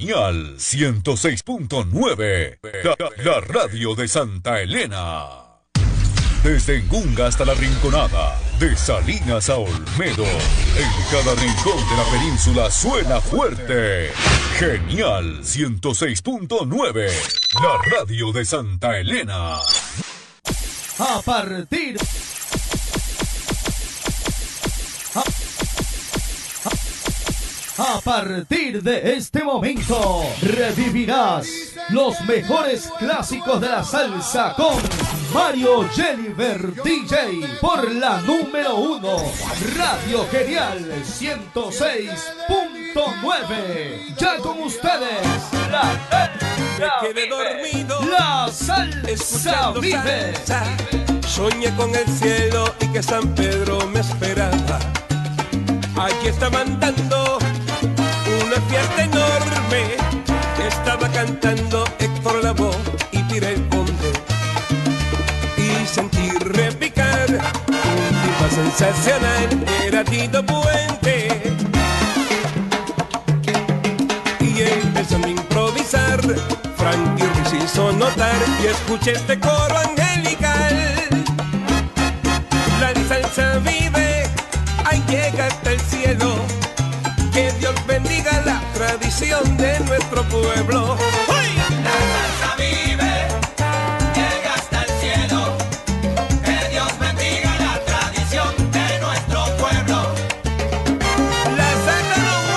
Genial 106.9, la radio de Santa Elena. Desde Ngunga hasta La Rinconada, de Salinas a Olmedo, en cada rincón de la península suena fuerte. Genial 106.9, la radio de Santa Elena. A partir de este momento, revivirás los mejores clásicos de la salsa con Mario Jeliver DJ por la número 1, Radio Genial 106.9. Ya con ustedes, la salsa vive. Soñé con el cielo y que San Pedro me esperaba. Aquí está mandando una fiesta enorme. Estaba cantando Héctor Lavoe y Pire el Conde. Y sentí repicar un tipo sensacional. Era Tito Puente. Y empezando a improvisar, Frankie Ruiz hizo notar. Y escuché este coro angelical. La salsa vive, ahí llega hasta el cielo. Que Dios bendiga la tradición de nuestro pueblo. ¡Uy! La salsa vive, llega hasta el cielo. Que Dios bendiga la tradición de nuestro pueblo. La salsa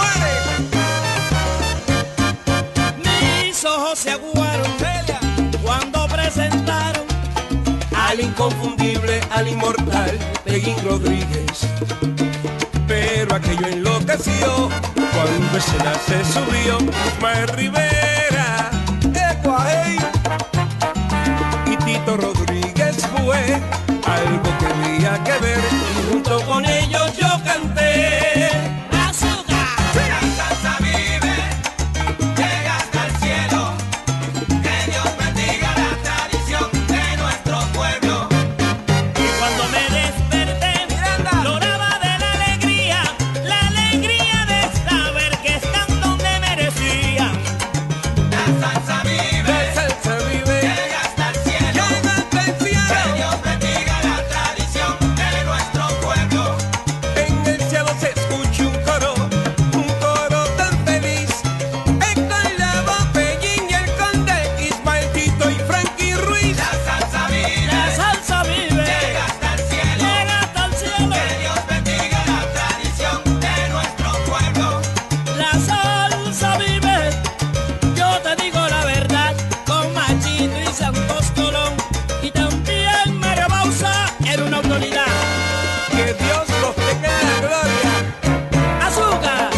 no muere. Mis ojos se aguaron cuando presentaron Al inconfundible, al inmortal Peguín Rodríguez. Pero aquello enloqueció cuando escena se subió Ismael Rivera, Ecuajei, y Tito Rodríguez fue algo que tenía que ver, y junto con ellos yo canté. azúcar. La salsa vive, llega hasta el cielo. Que Dios bendiga la tradición de nuestro pueblo. Y cuando me desperté, lloraba de la alegría de saber que están donde merecía. La salsa vive, La salsa vive, llega hasta el cielo. llega hasta el Que cielo. Dios bendiga la tradición de nuestro pueblo. En el cielo se escucha un coro tan feliz. Héctor Lavoe, Peguín y el Conde, Ismael, Tito y Frankie Ruiz. La salsa vive, La salsa vive, llega hasta el cielo. llega hasta el cielo. Que Dios bendiga la tradición de nuestro pueblo. La salsa vive, yo te digo la verdad, con Machito y Santos Colón, y también Mario Bausa era una autoridad. Que Dios los tenga en la gloria. Azúcar.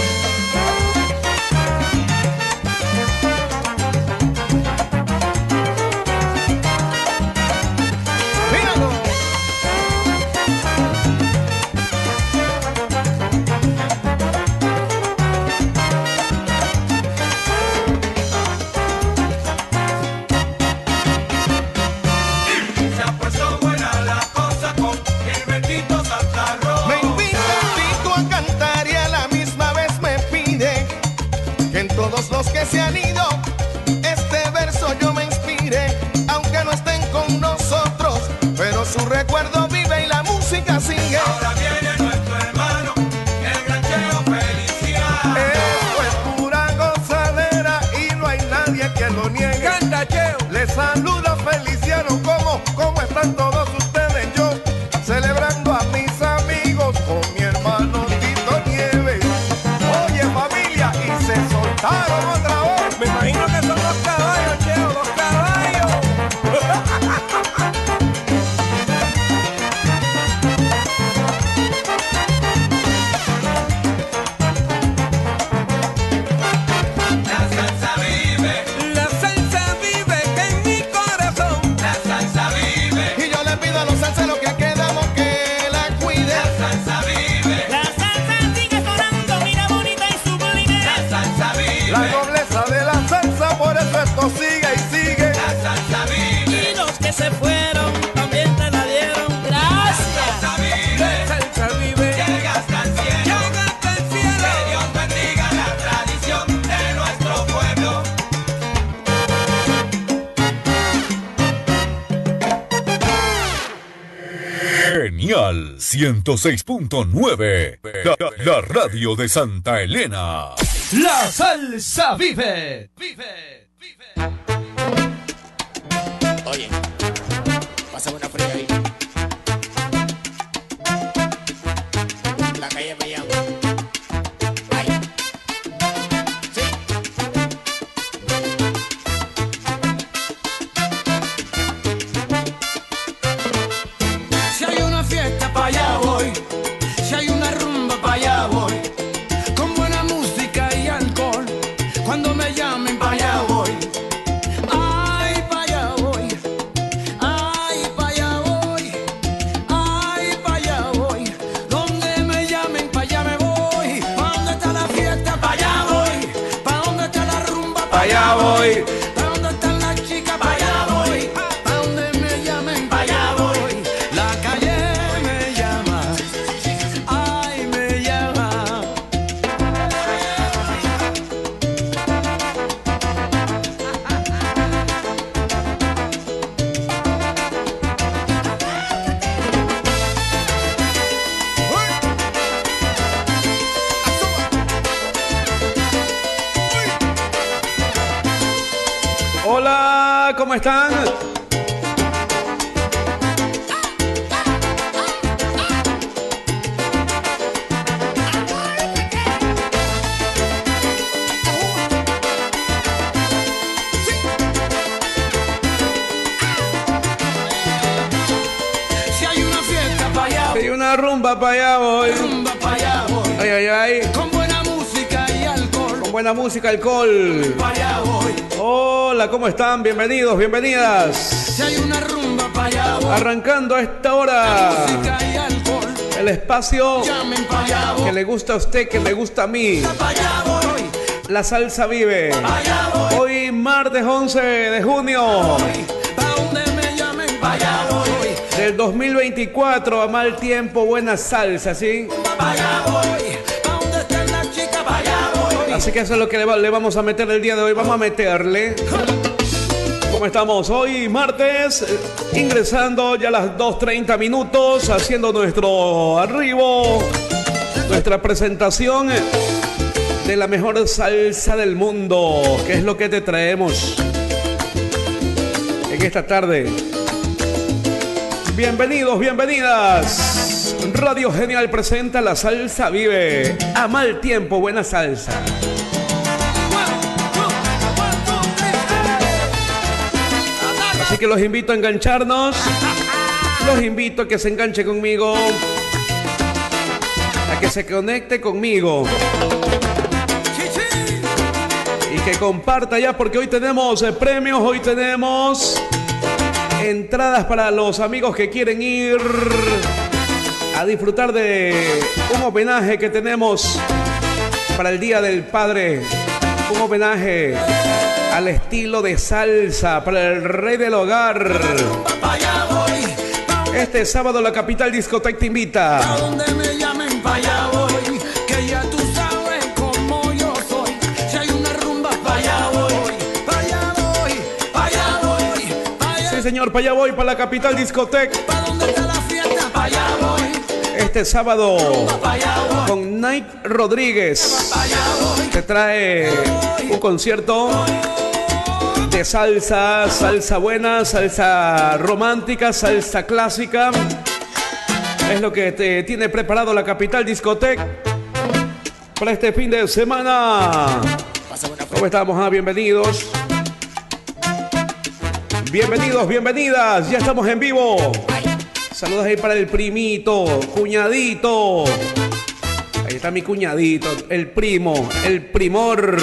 Se ha puesto buena la cosa con Gilbertito Santa Rosa. Me invito a cantar y a la misma vez me pide que en todos los que se han ido este verso yo me inspire, aunque no estén con nosotros, pero su recuerdo vive y la música sigue. Ahora viene nuestro hermano, el gran Cheo Feliciano. Esto es pura gozadera y no hay nadie que lo niegue. Canta, Cheo. Les saluda Feliciano, ¿cómo están todos ustedes? Yo celebrando a mis amigos con mi hermano Tito Nieves. Oye familia, y se soltaron otra vez. Me imagino que son los caballos, Cheo, los caballos. La salsa vive, La salsa vive en mi corazón. la salsa vive, Y yo le pido a los salseros que quedamos que la cuiden. la salsa vive, La salsa sigue sonando, mira bonita y sublime. la salsa vive, La nobleza de la salsa, por eso esto sigue y sigue. la salsa vive, Y los que se fueron también te la dieron. Gracias. salsa vive, La salsa vive, llega hasta el cielo. llega hasta el cielo. Que Dios bendiga la tradición de nuestro pueblo. 106.9, la radio de Santa Elena. La salsa vive. Oye, pásame una fría ahí. La calle me llama. Ay. Sí. Si hay una fiesta pa' allá voy, si hay una rumba pa' allá voy, con buena música y alcohol, cuando me llamen pa' allá voy. Ay, pa' allá voy, ay, pa' allá voy, ay, pa' allá voy, donde me llamen pa' allá me voy. Pa' donde está la fiesta pa' allá voy, pa' donde está la rumba pa' allá voy, pa' donde están las chicas pa' allá voy, pa' donde me llamen pa' allá voy. La calle me llama, ay, me llama. Hola, ¿cómo están? Si hay una fiesta pa' allá voy, Hay una rumba para allá voy. rumba pa' allá voy, Ay, ay, ay. con buena música y alcohol Con buena música, alcohol. pa' allá voy. Hola, ¿cómo están? Bienvenidos, bienvenidas. Si hay una rumba pa' allá voy, Arrancando a esta hora música y alcohol, el espacio llamen pa' allá que voy, le gusta a usted, que me gusta a mí. pa' allá voy, La salsa vive. pa' allá voy, Hoy martes 11 de junio pa' donde me llamen pa' allá voy, del 2024. A mal tiempo, buena salsa, ¿sí? pa' allá voy, pa' donde estén las chicas pa' allá voy. Así que eso es lo que le vamos a meter el día de hoy. Vamos a meterle. ¿Cómo estamos? Hoy martes, ingresando ya a las 2:30 minutos, haciendo nuestro arribo, nuestra presentación de la mejor salsa del mundo, que es lo que te traemos en esta tarde. Bienvenidos, bienvenidas. Radio Genial presenta La Salsa Vive. A mal tiempo, buena salsa. Así que los invito a engancharnos. Los invito a que se enganche conmigo. A que se conecte conmigo. Y que comparta ya, porque hoy tenemos premios. Hoy tenemos entradas para los amigos que quieren ir a disfrutar de un homenaje que tenemos para el Día del Padre. Un homenaje al estilo de salsa para el rey del hogar. Pa' allá voy, Este sábado la Capital Discoteca te invita. pa' donde me llamen pa' allá voy, que ya tú sabes cómo yo soy. Si hay una rumba pa' allá voy, pa' allá voy, pa' allá voy, pa' allá. Sí, señor, para allá voy, para la Capital Discoteca. Pa' donde está la fiesta pa' allá voy, Este sábado pa' allá voy, con Nike Rodríguez pa' allá voy. te trae un concierto de salsa, salsa buena, salsa romántica, salsa clásica. Es lo que te tiene preparado la Capital Discoteca para este fin de semana. Pásame una fría. ¿Cómo estamos? Bienvenidos. Bienvenidos, bienvenidas. Ya estamos en vivo. Saludos ahí para el primito, cuñadito. Ahí está mi cuñadito, el primo, el primor.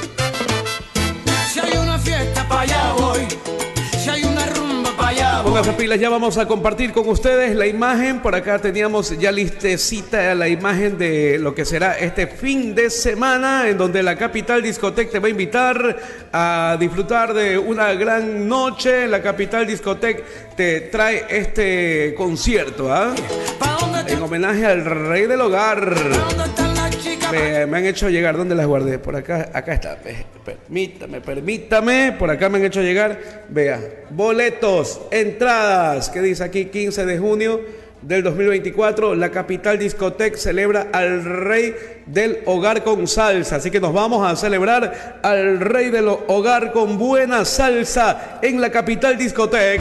Si hay una fiesta pa' allá voy, si hay una rumba pa' allá voy. Pónganse pilas, ya vamos a compartir con ustedes la imagen. Por acá teníamos ya listecita la imagen de lo que será este fin de semana, en donde la Capital Discoteca te va a invitar a disfrutar de una gran noche. La Capital Discoteca te trae este concierto, ¿ah? Pa' donde En homenaje al rey del hogar. están las chicas. Me han hecho llegar, ¿dónde las guardé? Por acá, acá está. Permítame, por acá me han hecho llegar. Vea, boletos, entradas, ¿qué dice aquí? 15 de junio del 2024, la Capital Discotec celebra al rey del hogar con salsa. Así que nos vamos a celebrar al rey del hogar con buena salsa en la Capital Discotec.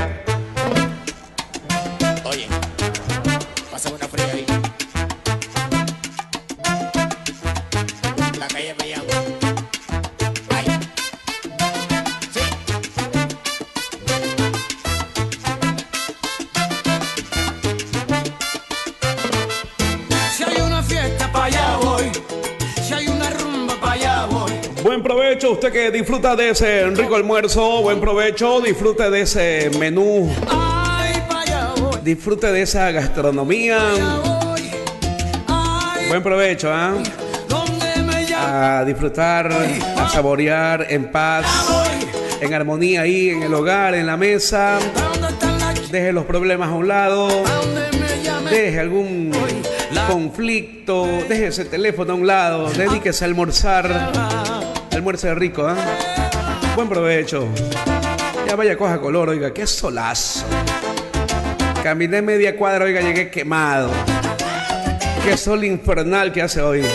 Oye, pásame una fría ahí. La calle me llama. Ay. Sí. Si hay una fiesta, pa' allá voy. Si hay una rumba, pa' allá voy. Buen provecho, usted que disfruta de ese rico almuerzo. Buen provecho, disfrute de ese menú. Ay, pa' allá voy. Disfrute de esa gastronomía. Voy. Ay, Buen provecho, ¿ah? donde me llaman. A disfrutar, a saborear en paz, en armonía ahí en el hogar, en la mesa. ¿Dónde están las Deje los problemas a un lado, donde me llamen? deje algún conflicto, deje ese teléfono a un lado, dedíquese a almorzar. Almuerce rico, ¿ah? Buen provecho. Ya vaya, coja color, oiga, qué solazo. Caminé media cuadra, oiga, llegué quemado. Qué sol infernal que hace hoy.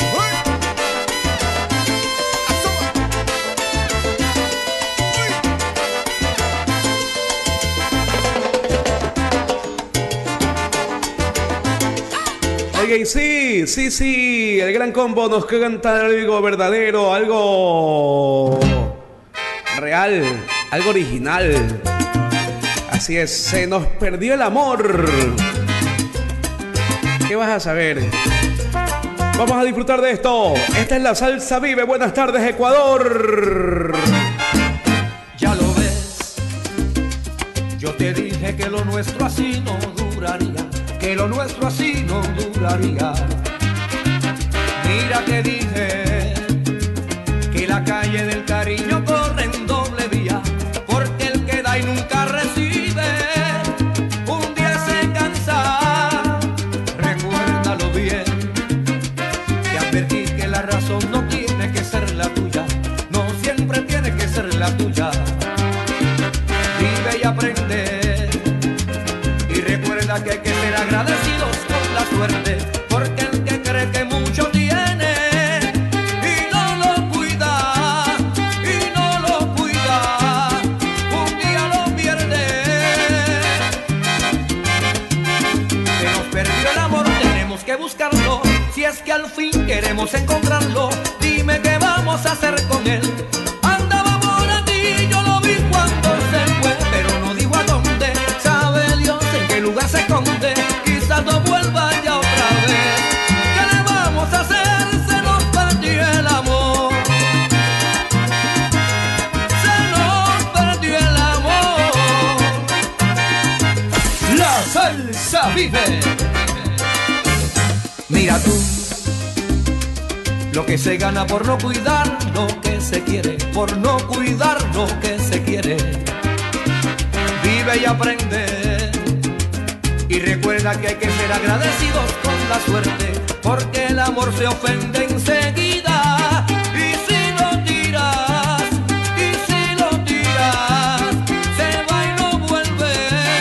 Oiga, y sí, el gran combo nos canta algo verdadero, algo real, algo original. Así es, se nos perdió el amor. ¿Qué vas a saber? Vamos a disfrutar de esto. Esta es la Salsa Vive. Buenas tardes, Ecuador. Ya lo ves, yo te dije que lo nuestro así no duraría, que lo nuestro así no duraría. Mira que dije que la calle del cariño corre en doble vía, porque el que da y nunca recibe, un día se cansa. Recuérdalo bien, te advertí que la razón no tiene que ser la tuya, no siempre tiene que ser la tuya. Vive y aprende, y recuerda que hay que ser agradecidos con la suerte, porque el que cree que mucho tiene y no lo cuida, un día lo pierde. Se nos perdió el amor, tenemos que buscarlo, si es que al fin queremos encontrarlo. Dime qué vamos a hacer con él. Andaba por aquí, yo lo vi cuando se fue, pero no digo a dónde. Sabe Dios en qué lugar se esconde, quizás no vuelva ya otra vez. ¿Qué le vamos a hacer? Se nos perdió el amor. Se nos perdió el amor. La salsa vive. Mira tú, lo que se gana por no cuidar lo que se quiere, por no cuidar lo que se quiere. Vive y aprende, y recuerda que hay que ser agradecidos con la suerte, porque el amor se ofende enseguida. Y si lo tiras, se va y no vuelve.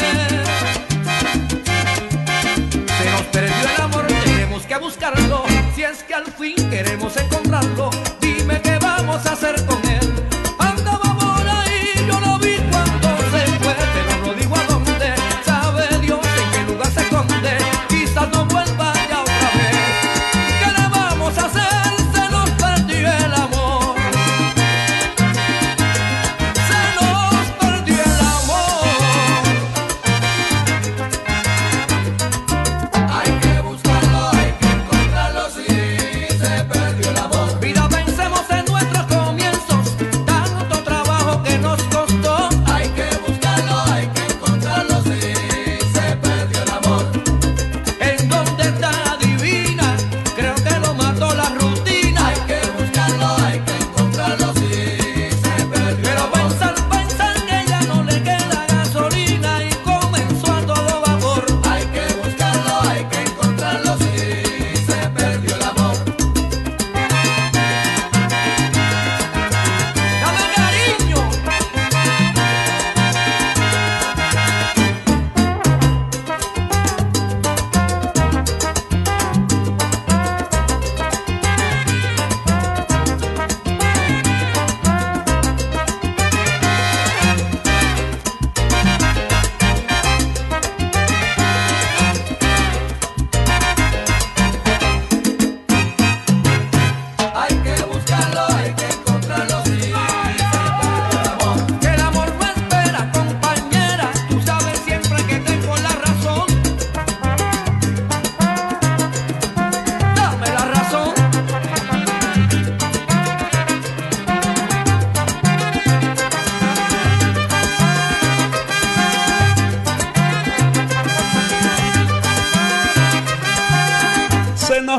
Se nos perdió el amor, tenemos que buscarlo, si es que al fin queremos encontrarlo. Dime qué vamos a hacer con él. Andaba por ahí, yo lo vi cuando se fue, pero no digo a dónde. Sabe Dios en qué lugar se esconde, quizás no vuelva ya otra vez. ¿Qué le vamos a hacer?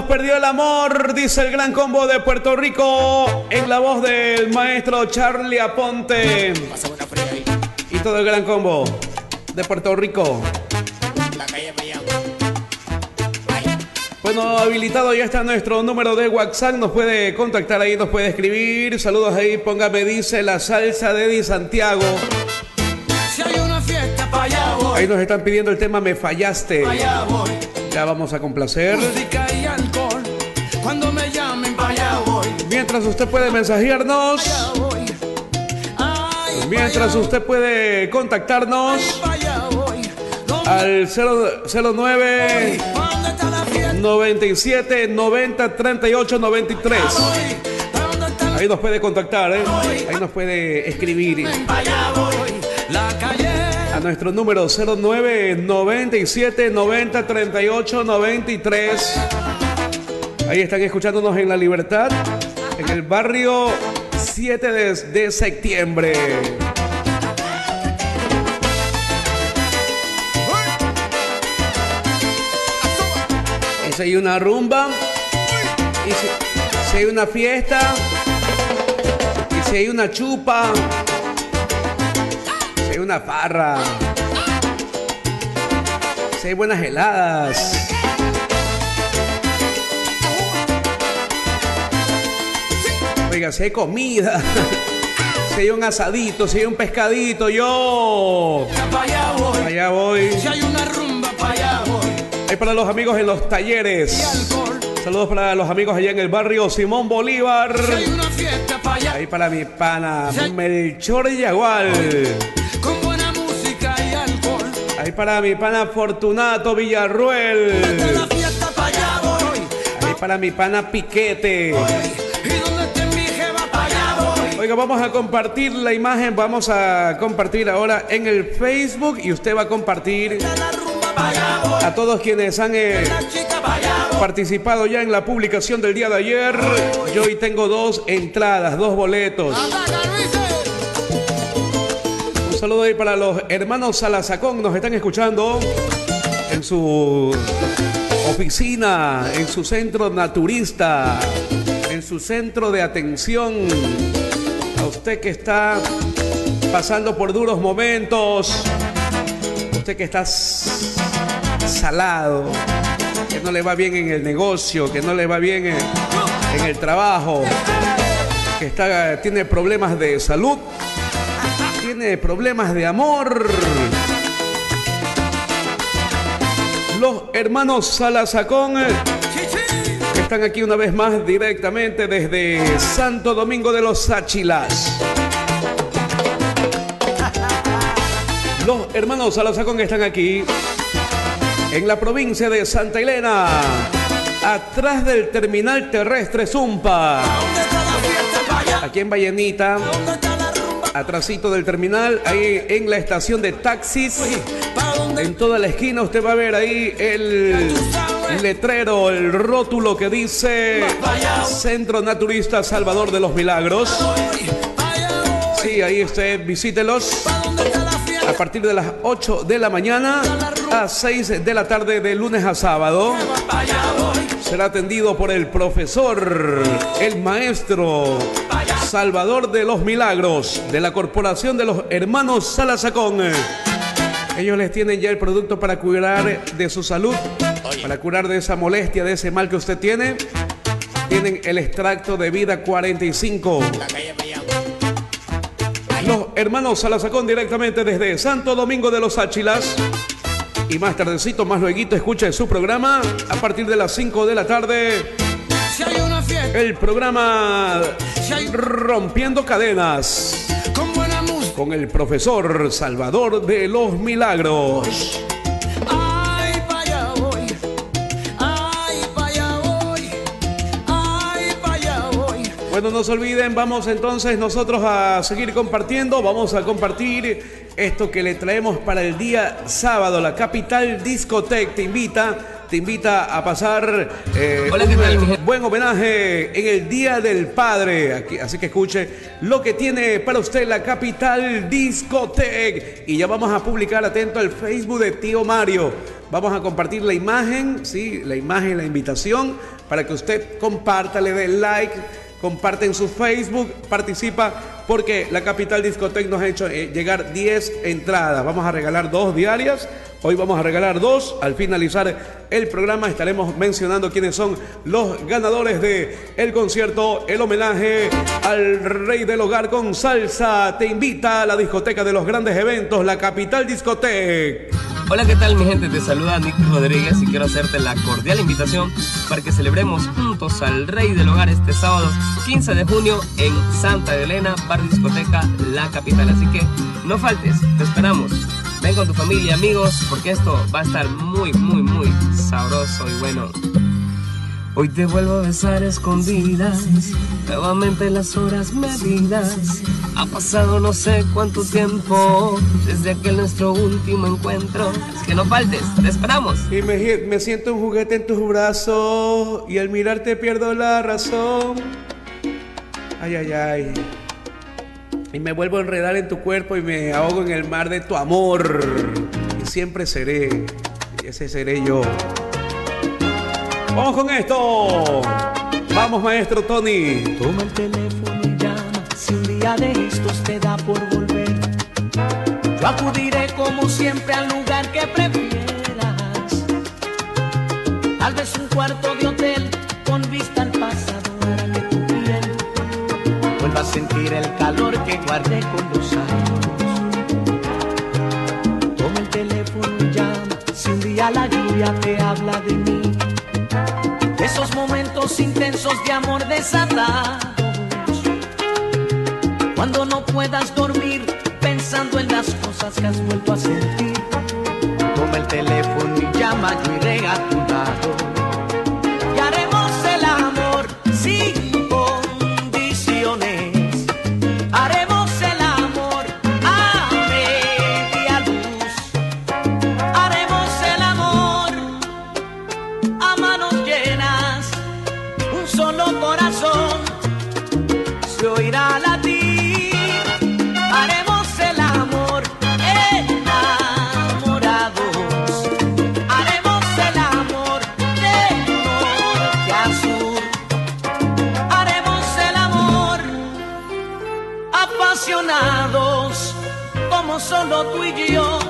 perdió el amor, dice el Gran Combo de Puerto Rico, en la voz del maestro Charlie Aponte. Pasa una fría ahí. Y todo el Gran Combo de Puerto Rico. La calle Payagua. Bueno, habilitado ya está nuestro número de WhatsApp. Nos puede contactar ahí, nos puede escribir. Saludos ahí, póngame, dice la salsa de Eddie Santiago. Si hay una fiesta, pa' allá voy. Ahí nos están pidiendo el tema Me Fallaste. Pa' allá voy. Ya vamos a complacer. Música y alcohol. Cuando me llamen, pa' allá voy. Mientras usted puede mensajearnos. Pa' allá voy. Ay, Mientras usted puede contactarnos pa' allá voy. al 009 ¿Dónde está la fiesta? 97 90 38 93. ¿Dónde está la Ahí nos puede contactar, ¿eh? Ahí nos puede escribir pa' allá voy? La calle. a nuestro número 09 97 90 38 93. Ahí están escuchándonos en La Libertad, en el barrio 7 de septiembre. Y si hay una rumba, y si hay una fiesta, y si hay una chupa, si hay una farra, si hay buenas heladas. Oiga, si hay comida, si hay un asadito, si hay un pescadito, yo Pa' allá voy. allá voy. Si hay una rumba, pa' allá voy. Ahí para los amigos en los talleres. Alcohol. Saludos para los amigos allá en el barrio Simón Bolívar. Si hay una fiesta, pa' allá. Ahí para mi pana Melchor Yagual. Con buena música y alcohol. Ahí para mi pana Fortunato Villarruel. De la fiesta, pa' allá voy. Ahí para mi pana Piquete. Y donde esté mi jeva, pa' allá voy. Oiga, vamos a compartir la imagen. Vamos a compartir ahora en el Facebook. Y usted va a compartir La rumba, pa' allá voy. a todos quienes han La chica, pa' allá voy. participado ya en la publicación del día de ayer. Yo hoy tengo 2 entradas, 2 boletos. Ataca, Luise. Un saludo ahí para los hermanos Salazacón. Nos están escuchando en su oficina, en su centro naturista, en su centro de atención. A usted que está pasando por duros momentos, usted que está salado, que no le va bien en el negocio, que no le va bien en el trabajo, que tiene problemas de salud, tiene problemas de amor. Los hermanos Salazacón que están aquí una vez más directamente desde Santo Domingo de los Áchilas. Los hermanos Salazacón que están aquí en la provincia de Santa Elena, atrás del terminal terrestre Zumpa, ¿Dónde está la fiesta, pa' allá? aquí en Vallenita, ¿Dónde está la rumba? atrasito del terminal, ahí en la estación de taxis. ¿Pa' dónde? En toda la esquina usted va a ver ahí el letrero, el rótulo que dice Centro Naturista Salvador de los Milagros. Pa' allá voy. Sí, ahí usted visítelos ¿Pa' dónde está la fiesta? a partir de las 8 de la mañana a 6 de la tarde de lunes a sábado. Pa' allá voy. Será atendido por el profesor, el maestro Salvador de los Milagros de la Corporación de los Hermanos Salazacón. Ellos les tienen ya el producto para curar de su salud, para curar de esa molestia, de ese mal que usted tiene. Tienen el extracto de vida 45. La calle Payagua. Los hermanos Salazacón directamente desde Santo Domingo de los Áchilas. Y más tardecito, más lueguito, escuche su programa a partir de las 5 de la tarde. Si hay una fiesta El programa Rompiendo Cadenas con buena música. con el profesor Salvador de los Milagros. Ay, pa' allá voy. Ay, pa' allá voy. Ay, pa' allá voy. Bueno, no se olviden, vamos entonces nosotros a seguir compartiendo. Vamos a compartir esto que le traemos para el día sábado. La Capital Discotec te invita a pasar un buen homenaje en el Día del Padre. Así que escuche lo que tiene para usted la Capital Discotec. Y ya vamos a publicar, atento al Facebook de Tío Mario. Vamos a compartir la imagen, sí, la imagen, la invitación para que usted comparta, le dé like, comparte en su Facebook, participa, porque la Capital Discotec nos ha hecho llegar 10 entradas. Vamos a regalar 2 diarias. Hoy vamos a regalar 2. Al finalizar el programa estaremos mencionando quiénes son los ganadores de el concierto, el homenaje al Rey del Hogar con salsa. Te invita a la discoteca de los grandes eventos, la Capital Discotec. Hola, ¿qué tal mi gente? Te saluda Nick Rodríguez y quiero hacerte la cordial invitación para que celebremos juntos al Rey del Hogar este sábado 15 de junio en Santa Elena, Bar Discoteca, la Capital. Así que no faltes, te esperamos. Ven con tu familia y amigos porque esto va a estar muy, muy, muy sabroso y bueno. Hoy te vuelvo a besar escondidas, nuevamente las horas medidas. Ha pasado no sé cuánto tiempo desde aquel nuestro último encuentro. Así que no faltes, te esperamos. Y me siento un juguete en tus brazos y al mirarte pierdo la razón. Ay, ay, ay. Y me vuelvo a enredar en tu cuerpo y me ahogo en el mar de tu amor. Y siempre seré, y ese seré yo. Vamos con esto. Vamos, maestro Tony. Toma el teléfono y llama. Si un día de estos te da por volver, yo acudiré como siempre al lugar que prefieras. Tal vez un cuarto de hotel con vista al pasado hará que tu piel vuelva a sentir el calor que guardé con los años. Toma el teléfono y llama. Si un día la lluvia te habla de mí, esos momentos intensos de amor desatados, cuando no puedas dormir pensando en las cosas que has vuelto a sentir, toma el teléfono y llama, yo iré a tu lado y haremos el amor sin condiciones. Haremos el amor a media luz. Haremos el amor a manos llenas. Un solo corazón se oirá latir. Haremos el amor enamorados. Haremos el amor de norte a sur. Haremos el amor apasionados como solo tú y yo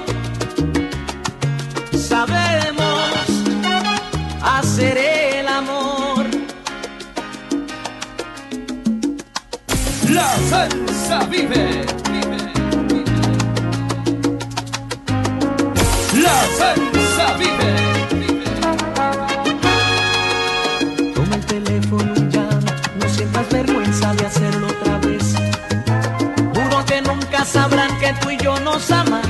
sabemos hacer el amor. La salsa vive. La salsa vive. Toma el teléfono y llama. No sientas vergüenza de hacerlo otra vez. Juro que nunca sabrán que tú y yo nos amamos.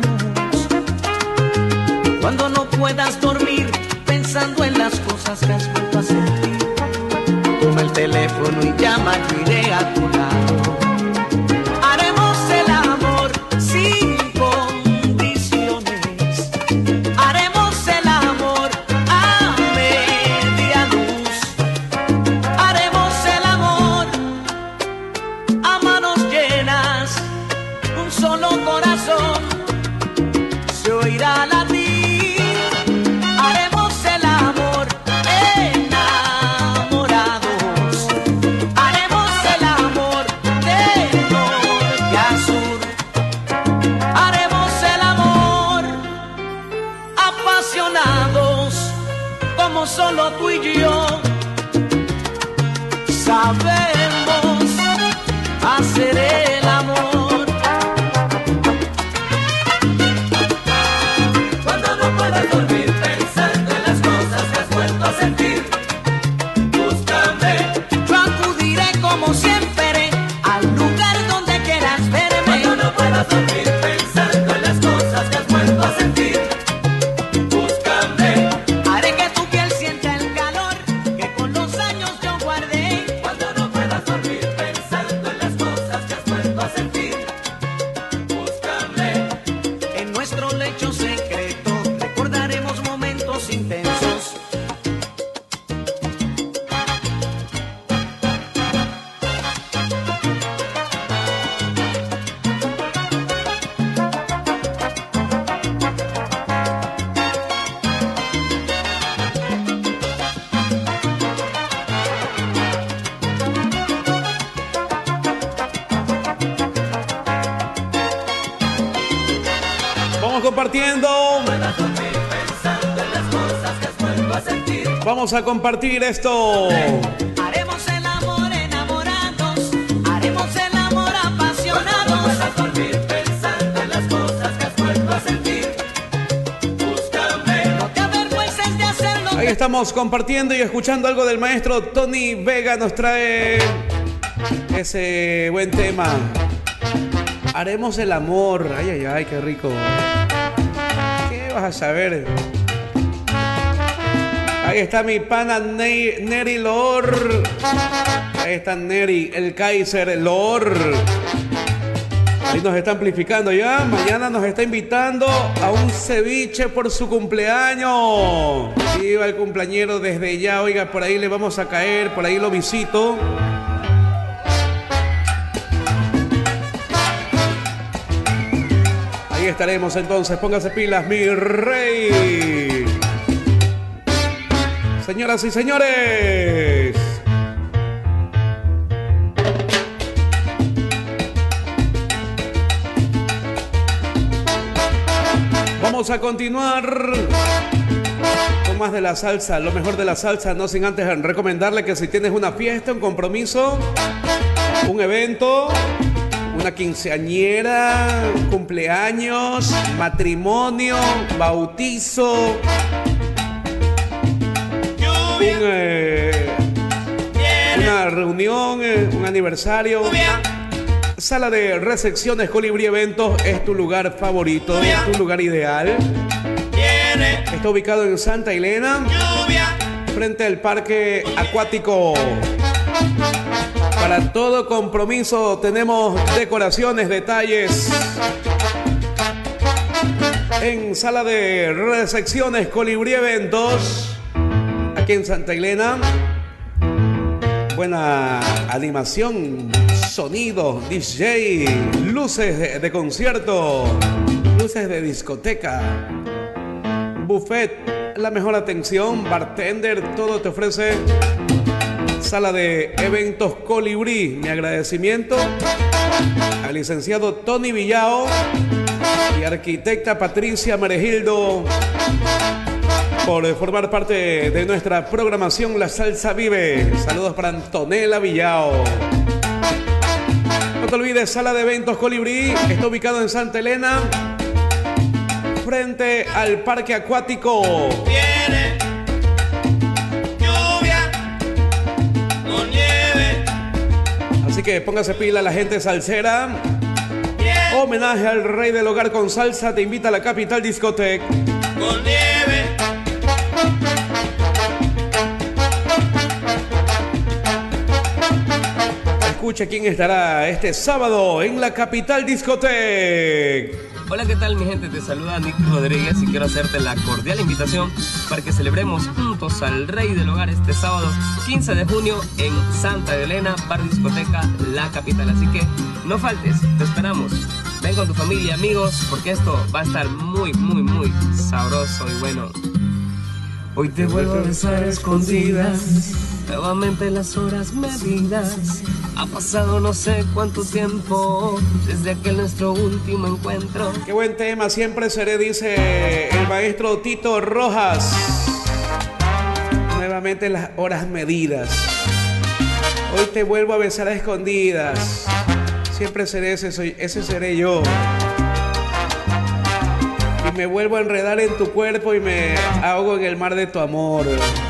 Cuando no puedas dormir pensando en las cosas que has vuelto a sentir, toma el teléfono y llama, yo iré a tu lado. Haremos el amor sin condiciones. Haremos el amor a media luz. Haremos el amor a manos llenas. Un solo corazón se oirá latir. Haremos el amor enamorados. Haremos compartiendo. Vamos a compartir esto. Haremos el amor enamorados, haremos el amor apasionados. No puedas dormir pensando en las cosas que has vuelto a sentir. Búscame. No te avergüences de hacerlo. Ahí estamos compartiendo y escuchando algo del maestro Tony Vega. Nos trae ese buen tema. Haremos el amor. Ay, ay, ay, qué rico. ¿Qué vas a saber? Ahí está mi pana Neri Lor. Ahí está Neri, el Kaiser Lor. Ahí nos está amplificando ya. Mañana nos está invitando a un ceviche por su cumpleaños. Viva el cumpleañero desde ya. Oiga, por ahí le vamos a caer, por ahí lo visito. Ahí estaremos entonces. Póngase pilas, mi rey. Señoras y señores, vamos a continuar con más de la salsa, lo mejor de la salsa, no sin antes recomendarle que si tienes una fiesta, un compromiso, un evento, una quinceañera, cumpleaños, matrimonio, bautizo, una reunión, un aniversario, sala de recepciones Colibrí Eventos es tu lugar favorito, tu lugar ideal. Está ubicado en Santa Elena, frente al parque acuático. Para todo compromiso tenemos decoraciones, detalles. En sala de recepciones Colibrí Eventos, aquí en Santa Elena. Buena animación, sonido, DJ, luces de concierto, luces de discoteca, buffet, la mejor atención, bartender, todo te ofrece Sala de Eventos Colibrí. Mi agradecimiento al licenciado Tony Villao y arquitecta Patricia Meregildo por formar parte de nuestra programación La Salsa Vive. Saludos para Antonella Villao. No te olvides, Sala de Eventos Colibrí está ubicado en Santa Elena, frente al parque acuático. Viene lluvia con nieve. Así que póngase pila la gente salsera. Homenaje al rey del hogar con salsa. Te invita a la Capital Discoteca. Con nieve. Escucha quién estará este sábado en la Capital Discoteca. Hola, ¿qué tal mi gente? Te saluda Nick Rodríguez y quiero hacerte la cordial invitación para que celebremos juntos al rey del hogar este sábado 15 de junio en Santa Elena, Bar Discoteca La Capital. Así que no faltes, te esperamos. Ven con tu familia, amigos, porque esto va a estar muy, muy, muy sabroso y bueno. Hoy te vuelvo a besar a escondidas, nuevamente las horas medidas. Ha pasado no sé cuánto tiempo desde aquel nuestro último encuentro. Qué buen tema, siempre seré, dice el maestro Tito Rojas. Nuevamente las horas medidas. Hoy te vuelvo a besar a escondidas. Siempre seré ese seré yo. Y me vuelvo a enredar en tu cuerpo y me ahogo en el mar de tu amor.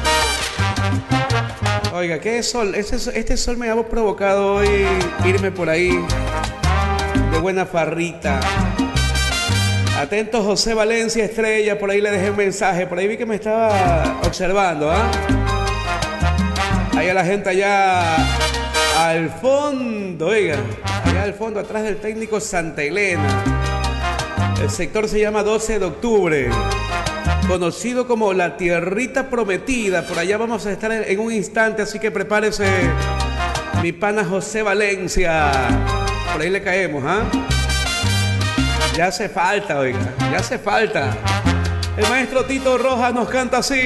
Oiga, ¿qué sol? Este sol me ha provocado hoy irme por ahí de buena farrita. Atento José Valencia Estrella, por ahí le dejé un mensaje, por ahí vi que me estaba observando, ¿ah? Ahí a la gente allá al fondo, oiga, allá al fondo, atrás del técnico Santa Elena. El sector se llama 12 de octubre. Conocido como la Tierrita Prometida. Por allá vamos a estar en un instante, así que prepárese, mi pana José Valencia. Por ahí le caemos, ¿ah? Ya hace falta, oiga, ya hace falta. El maestro Tito Rojas nos canta así.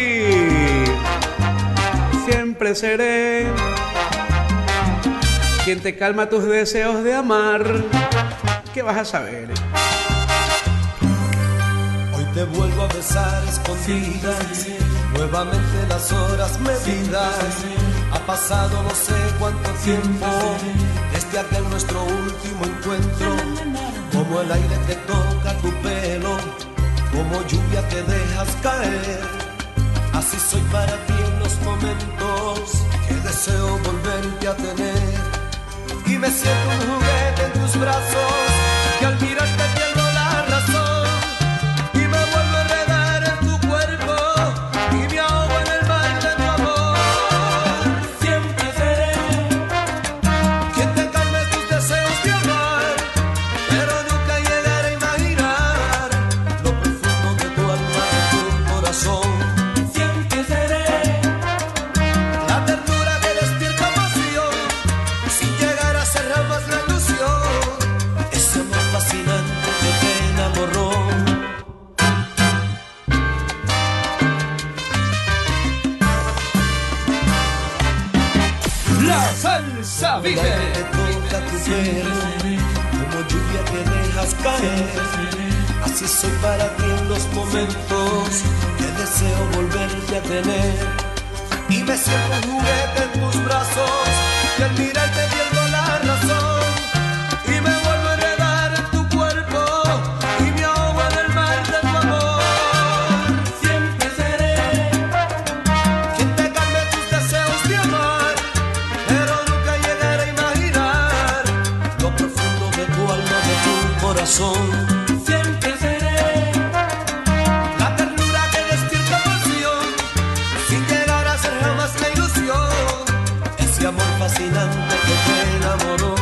Siempre seré quien te calma tus deseos de amar. ¿Qué vas a saber? te vuelvo a besar escondidas, nuevamente las horas medidas. Ha pasado no sé cuánto tiempo desde aquel nuestro último encuentro. Como el aire que toca tu pelo, como lluvia que dejas caer. Así soy para ti en los momentos que deseo volverte a tener. Y me siento un juguete en tus brazos, que al mirarte pierdo la razón. Y me vuelvo a enredar en tu cuerpo, y me ahogo en el mar de tu amor. Siempre seré quien te calme tus deseos de amar, pero nunca llegaré a imaginar lo profundo de tu alma, de tu corazón. Siempre seré la ternura que despierta pasión, sin llegar a ser jamás la ilusión. Ese amor fascinante que te enamoró. La salsa vive. Toca tu pelo, como lluvia que dejas caer. Así soy para ti en los momentos que deseo volverte a tener. Y me siento un juguete en tus brazos, que al mirarte pierdo la razón. Y me vuelvo a enredar en tu cuerpo, y me ahogo en el mar de tu amor. Siempre seré quien te calme tus deseos de amar, pero nunca llegaré a imaginar lo profundo de tu alma, de tu corazón. Siempre seré la ternura que despierta pasión, sin llegar a ser jamás la ilusión. Ese amor fascinante que te enamoró.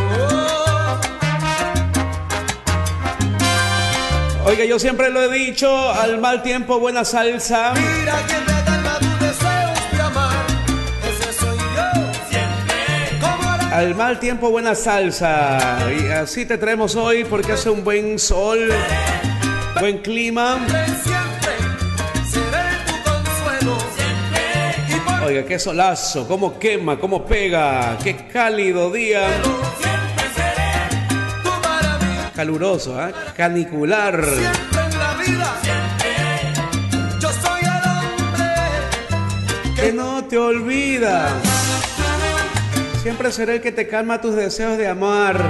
Oiga, yo siempre lo he dicho, al mal tiempo buena salsa. Mira quien te calma tus deseos de amar, ese soy yo. Siempre como la Al mal tiempo buena salsa. Y así te traemos hoy porque hace un buen sol, buen clima. siempre seré tu consuelo. Siempre y por Oiga, qué solazo, cómo quema, cómo pega, qué cálido día. siempre seré tú para mí. Caluroso, ¿eh? Canicular. Siempre en la vida, siempre yo soy el hombre Que no te olvida. Siempre seré el que te calma tus deseos de amar.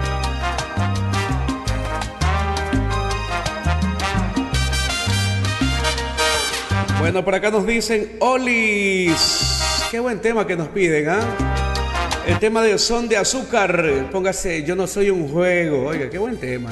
Bueno, por acá nos dicen Olis. Qué buen tema que nos piden, ¿ah? El tema de Son de Azúcar. Póngase, yo no soy un juego. Oiga, qué buen tema.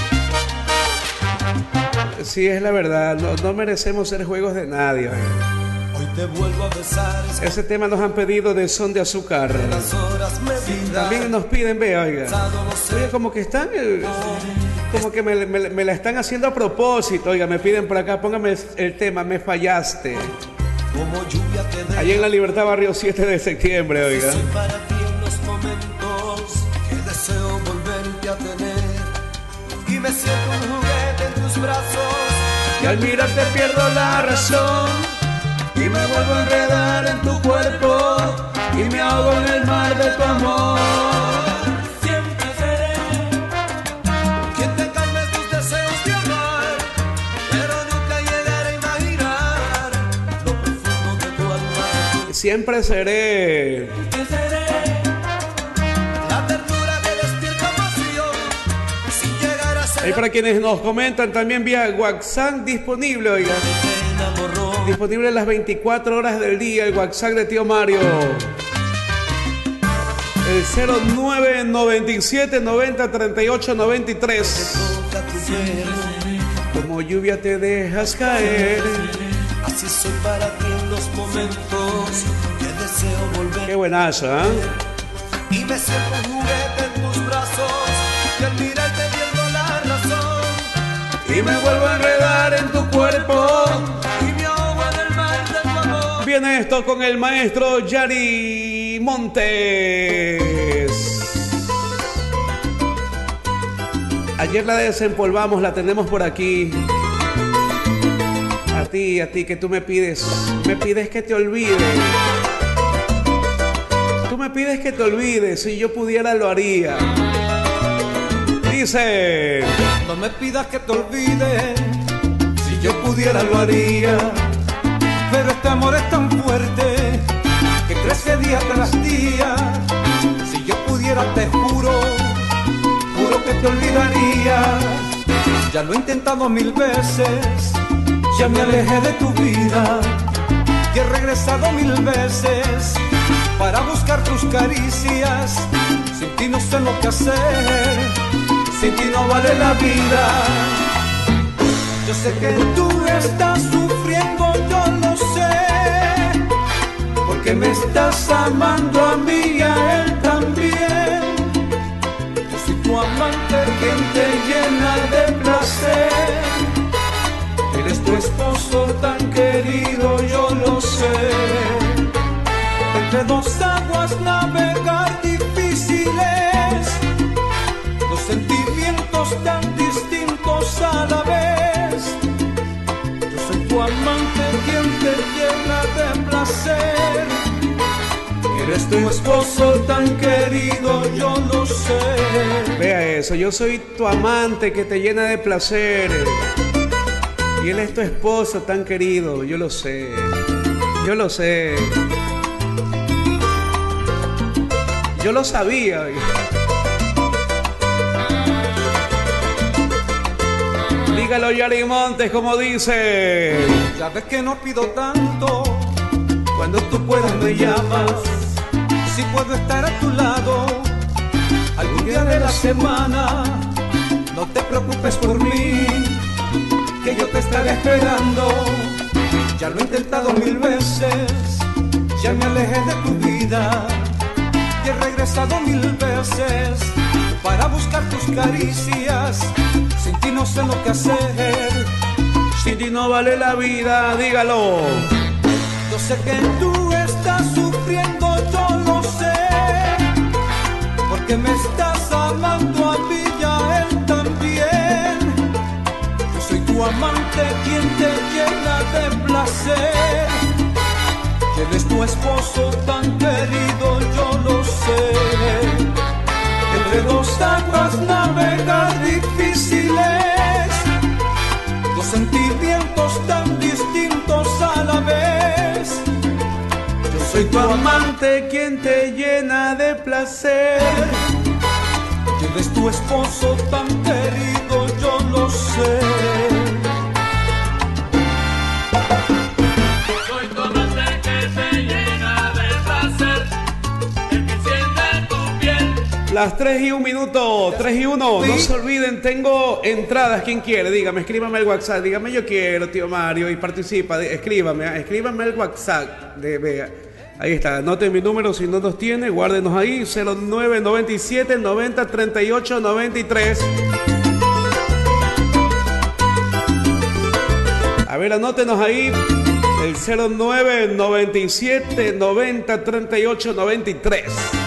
Sí, es la verdad. No merecemos ser juegos de nadie. Oiga. hoy te vuelvo a besar. Ese tema nos han pedido de Son de Azúcar. Las horas medidas. También nos piden, ve, oiga. No sé Oiga, como que están, como que me la están haciendo a propósito. Oiga, me piden por acá, póngame el tema, Me Fallaste. como lluvia que deja. Allí en la Libertad, barrio 7 de septiembre, oiga. Soy para ti en los momentos que deseo volverte a tener. Y me siento un juguete en tus brazos, Y al mirarte pierdo la razón. y me vuelvo a enredar en tu cuerpo, Y me ahogo en el mar de tu amor. siempre seré quien te calme tus deseos de amar, pero nunca llegaré a imaginar lo profundo de tu alma. Siempre seré. Que seré la ternura que despierta pasión, sin llegar a ser Hay para quienes nos comentan también vía WhatsApp disponible, oiga. te enamoró. Disponible las 24 horas del día, el WhatsApp de Tío Mario. El 0997 90 38 93. Toca tu pelo, Como lluvia te dejas caer. así soy para ti en los momentos que deseo volver. Qué buenazo, ¿eh? Y me siento un juguete en tus brazos, que al mirarte pierdo la razón. Y me vuelvo a enredar en tu cuerpo. Y me ahogo en el mar de tu amor. Viene esto con el maestro Yari Montes. Ayer la desempolvamos, la tenemos por aquí. A ti que tú me pides que te olvide. Tú me pides que te olvides, si yo pudiera lo haría. Dice, No me pidas que te olvide, si yo pudiera lo haría, pero este amor es tan fuerte que crece día tras día. Si yo pudiera te juro, juro que te olvidaría. Ya lo he intentado 1000 veces, ya me alejé de tu vida y he regresado 1000 veces para buscar tus caricias. Sin ti no sé lo que hacer, sin ti no vale la vida. Yo sé que tú estás sufriendo, yo lo sé, porque me estás amando a mí y a él también. Yo soy tu amante quien te llena de placer. Eres tu esposo tan querido, yo lo sé. Entre dos aguas navegar difíciles, dos sentimientos tan distintos a la vez. Yo soy tu amante quien te llena de placer. Eres tu esposo tan querido, yo lo sé. Vea eso, yo soy tu amante que te llena de placer. Y él es tu esposo tan querido, yo lo sé. Yo lo sé. Yo lo sabía. Dígalo, Yari Montes, como dice. Ya ves que no pido tanto, cuando tú puedas me llamas. Si puedo estar a tu lado algún día de la semana, no te preocupes por mí, que yo te estaré esperando. Ya lo he intentado 1000 veces, ya me alejé de tu vida y he regresado 1000 veces para buscar tus caricias. Sin ti no sé lo que hacer, sin ti no vale la vida, dígalo. Yo sé que tú estás sufriendo, yo lo sé, porque me estás amando a mí y a él también. Yo soy tu amante quien te llena de placer. Y él es tu esposo tan querido, yo lo sé. Entre dos aguas navegar difíciles, dos sentimientos tan distintos a la vez. Yo soy tu amante quien te llena de placer. Y él es tu esposo tan querido, yo lo sé. Soy tu amante que te llena de placer, el que enciende tu piel. Las 3 y 1 minuto, 3 y 1. No se olviden, tengo entradas. ¿Quién quiere? Dígame, escríbame el WhatsApp. Dígame, yo quiero, tío Mario, y participa. Escríbame el WhatsApp. Vea. Ahí está, anoten mi número si no nos tiene, guárdenos ahí, 0997 90 38 93. A ver, anótenos ahí, el 0997 90 38 93.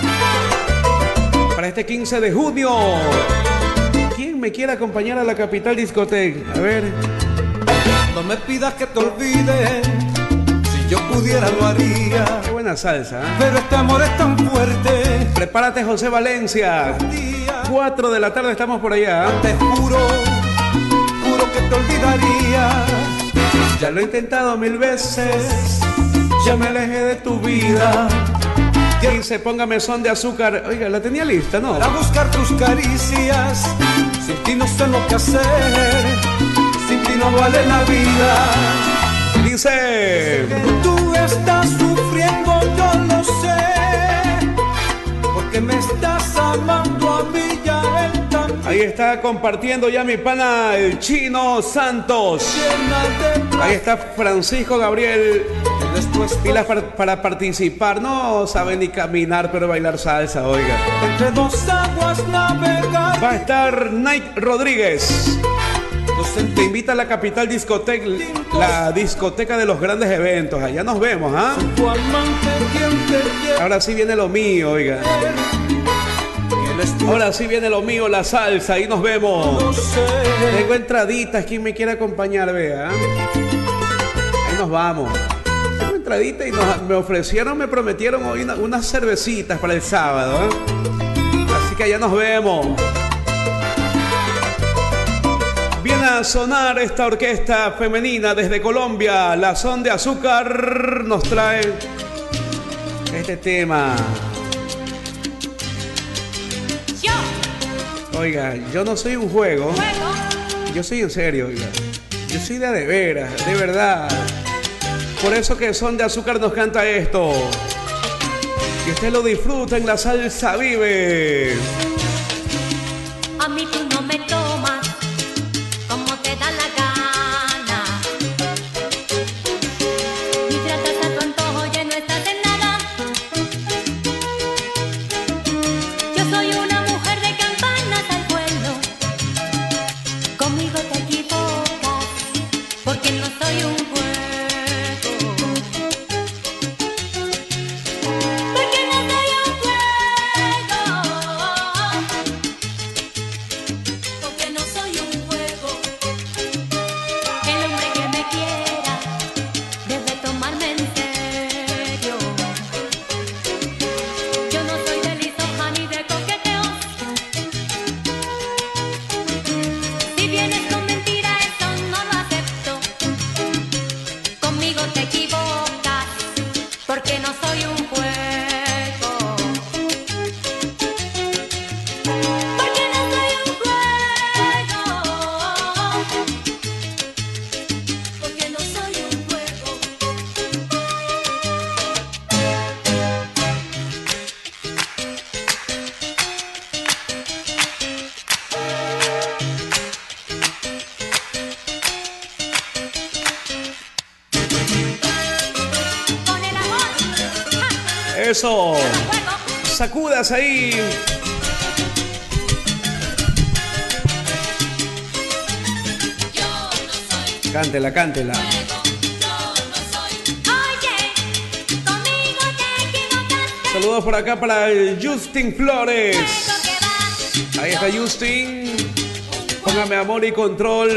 Para este 15 de junio, ¿quién me quiere acompañar a la Capital Discoteca? A ver. No me pidas que te olvide, si yo pudiera lo haría. Qué buena salsa, ¿eh? Pero este amor es tan fuerte. Prepárate, José Valencia. 4 de la tarde estamos por allá. Te juro, juro que te olvidaría. Ya lo he intentado 1000 veces, ya me alejé de tu vida. Dice, póngame son de azúcar. Oiga, la tenía lista, ¿no? Para buscar tus caricias, sin ti no sé lo que hacer, sin ti no vale la vida. Dice, tú estás sufriendo, yo lo sé, porque me estás amando a mí y a él también. Ahí está compartiendo ya mi pana el Chino Santos. Ahí está Francisco Gabriel. Pilas para participar. No sabe ni caminar, pero bailar salsa, oiga. Entre dos aguas navegar. Va a estar Nike Rodríguez. Te invita a la Capital Discoteca, la discoteca de los grandes eventos. Allá nos vemos, ¿ah? Ahora sí viene lo mío, oiga. Ahora sí viene lo mío, la salsa. Ahí nos vemos. Tengo entraditas. ¿Quién me quiere acompañar? Vea. Ahí nos vamos. Tengo entradita y me prometieron hoy unas cervecitas para el sábado, ¿eh? Así que allá nos vemos. Viene a sonar esta orquesta femenina desde Colombia. La Son de Azúcar nos trae este tema. Oiga, yo no soy un juego. Yo soy en serio, oiga. Yo soy de veras, de verdad. Por eso que Son de Azúcar nos canta esto. Que usted lo disfruta en La Salsa Vive. A mí tú no me tomas como te da la gana, ni tratas a tu antojo, ya no estás en nada. Yo soy una mujer de campanas al pueblo. Conmigo te equivocas, porque no soy un juego. Porque no soy un juego. Porque no soy un juego. El hombre que me quiera debe tomarme en serio. Yo no soy de lisonja ni de coqueteo. Si vienes con mentira, eso no lo acepto. Conmigo te equivocas, porque no soy un juego. Porque no soy un juego. Porque no soy un juego. Con el amor, Eso. juego. Sacudas ahí. Cántela, cántela. Oye, conmigo te equivocaste. Saludos por acá para el Justin Flores. Que va. Ahí está Justin. Póngame amor y control.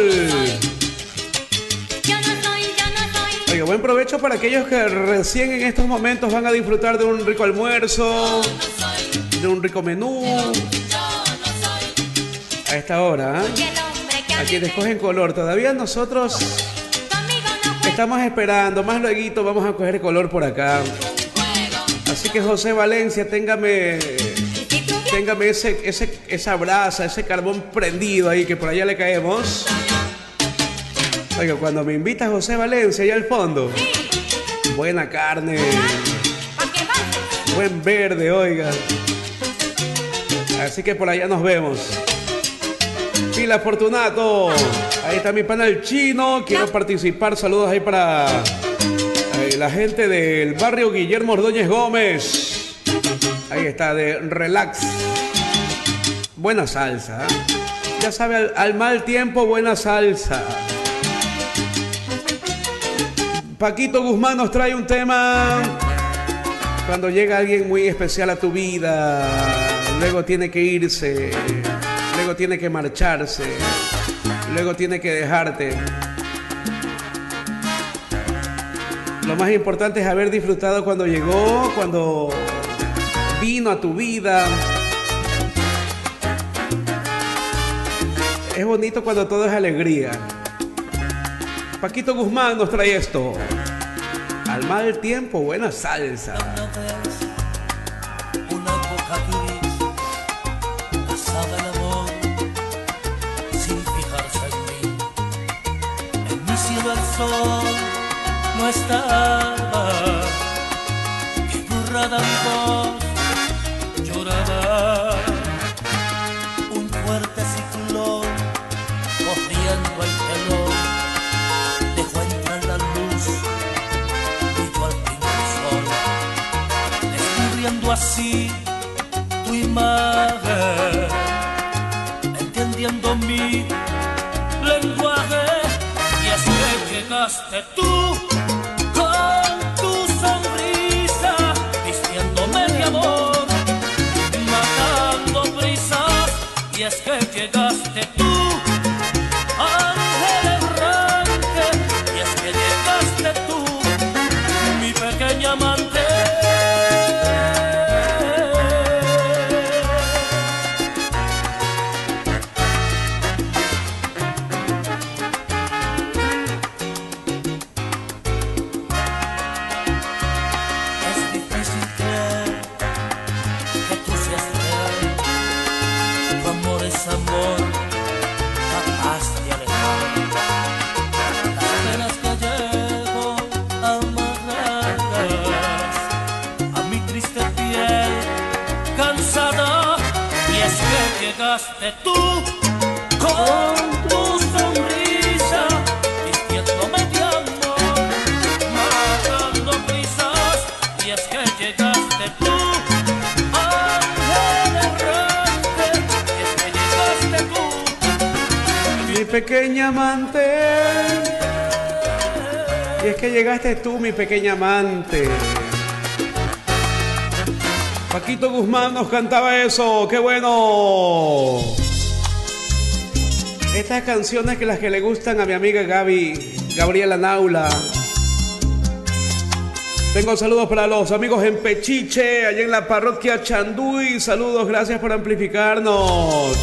Yo no soy. Oiga, buen provecho para aquellos que recién en estos momentos van a disfrutar de un rico almuerzo, de un rico menú. A esta hora, Y el hombre que a a mí quienes cogen color. Todavía nosotros conmigo no juega. estamos esperando. Más luego vamos a coger color por acá. Así que José Valencia, téngame esa brasa, ese carbón prendido ahí, que por allá le caemos. Oiga, cuando me invita José Valencia allá al fondo, buena carne, Pa' que vaya. buen verde, oiga. Así que por allá nos vemos. Pila Fortunato, ahí está mi pana el Chino, quiero participar. Saludos ahí para la gente del barrio Guillermo Ordóñez Gómez. Ahí está, de Relax. Buena salsa, ¿eh? Ya sabe, al mal tiempo, buena salsa. Paquito Guzmán nos trae un tema. Cuando llega alguien muy especial a tu vida, luego tiene que irse, luego tiene que marcharse, luego tiene que dejarte. Lo más importante es haber disfrutado cuando llegó, cuando vino a tu vida. Es bonito cuando todo es alegría. Paquito Guzmán nos trae esto. Al mal tiempo, buena salsa. Una boca gris pasaba el amor sin fijarse en mí. En mi cielo el sol no estaba, y borrada mi voz lloraba. Un fuerte ciclón corriendo el telón dejó entrar la luz, brilló al fin el sol, descubriendo así tu imagen, entendiendo mi lenguaje. Y es que llegaste tú con tu sonrisa, vistiéndome de amor, matando brisas. Y es que llegaste tú, ángel errante. Y es que llegaste tú, mi pequeña amante. es amor capaz de alejar las penas que llevo amarradas a mi triste piel cansada. Y es que llegaste tú con tu sonrisa, vistiéndome de amor, matando prisas. Y es que llegaste tú, ángel errante. Y es que llegaste tú, mi pequeña amante. Y es que llegaste tú, mi pequeña amante. Paquito Guzmán nos cantaba eso, qué bueno. Estas canciones que las que le gustan a mi amiga Gabriela Naula. Tengo saludos para los amigos en Pechiche, allá en la parroquia Chanduy. Saludos, gracias por amplificarnos.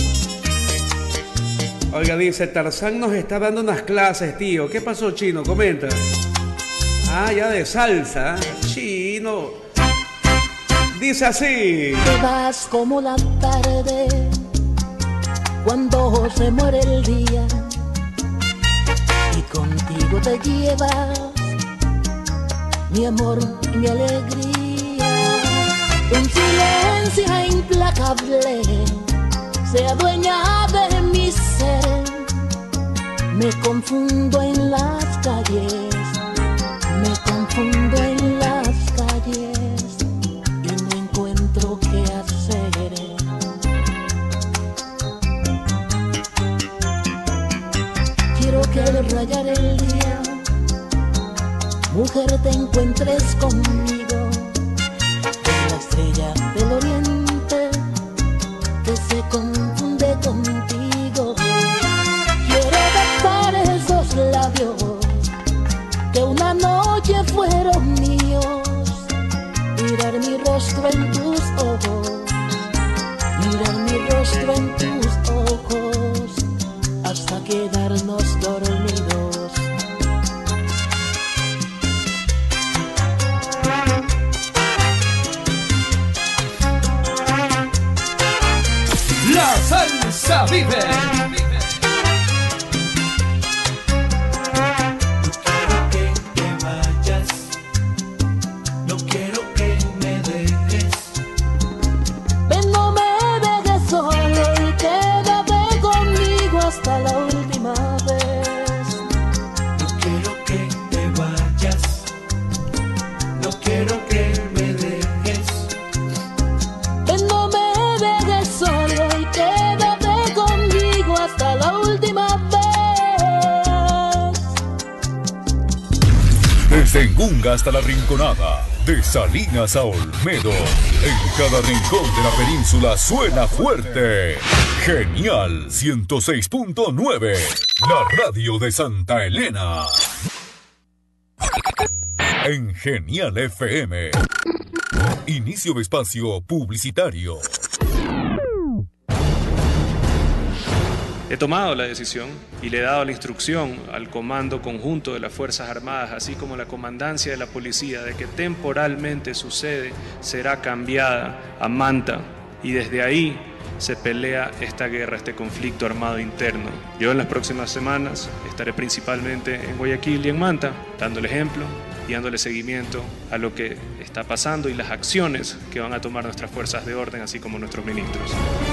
Oiga, dice, Tarzán nos está dando unas clases, tío. ¿Qué pasó, Chino? Comenta. Ah, ya de salsa. Chino. Dice así. Te vas como la tarde cuando se muere el día y contigo te llevas mi amor y mi alegría. Un silencio implacable se adueña de mi ser. Me confundo en las calles, me confundo en las calles. ¿Qué hacer? Quiero que al rayar el día, mujer, te encuentres conmigo en la estrella del oriente que se confunde contigo. Quiero besar esos labios que una noche fueron míos, mirar mi rostro en tus ojos, mirar mi rostro en tus ojos, hasta quedarnos dormidos. La salsa vive. Hasta la última vez. No quiero que te vayas, no quiero que me dejes. Ven, no me dejes solo y quédate conmigo hasta la última vez. Desde Engunga hasta la Rinconada, de Salinas a Olmedo, en cada rincón de la península suena fuerte. Genial 106.9, la radio de Santa Elena. En Genial FM. Inicio de espacio publicitario. He tomado la decisión y le he dado la instrucción al Comando Conjunto de las Fuerzas Armadas, así como la Comandancia de la Policía, de que temporalmente su sede será cambiada a Manta, y desde ahí se pelea esta guerra, este conflicto armado interno. Yo en las próximas semanas estaré principalmente en Guayaquil y en Manta, dando el ejemplo y dándole seguimiento a lo que está pasando y las acciones que van a tomar nuestras fuerzas de orden, así como nuestros ministros.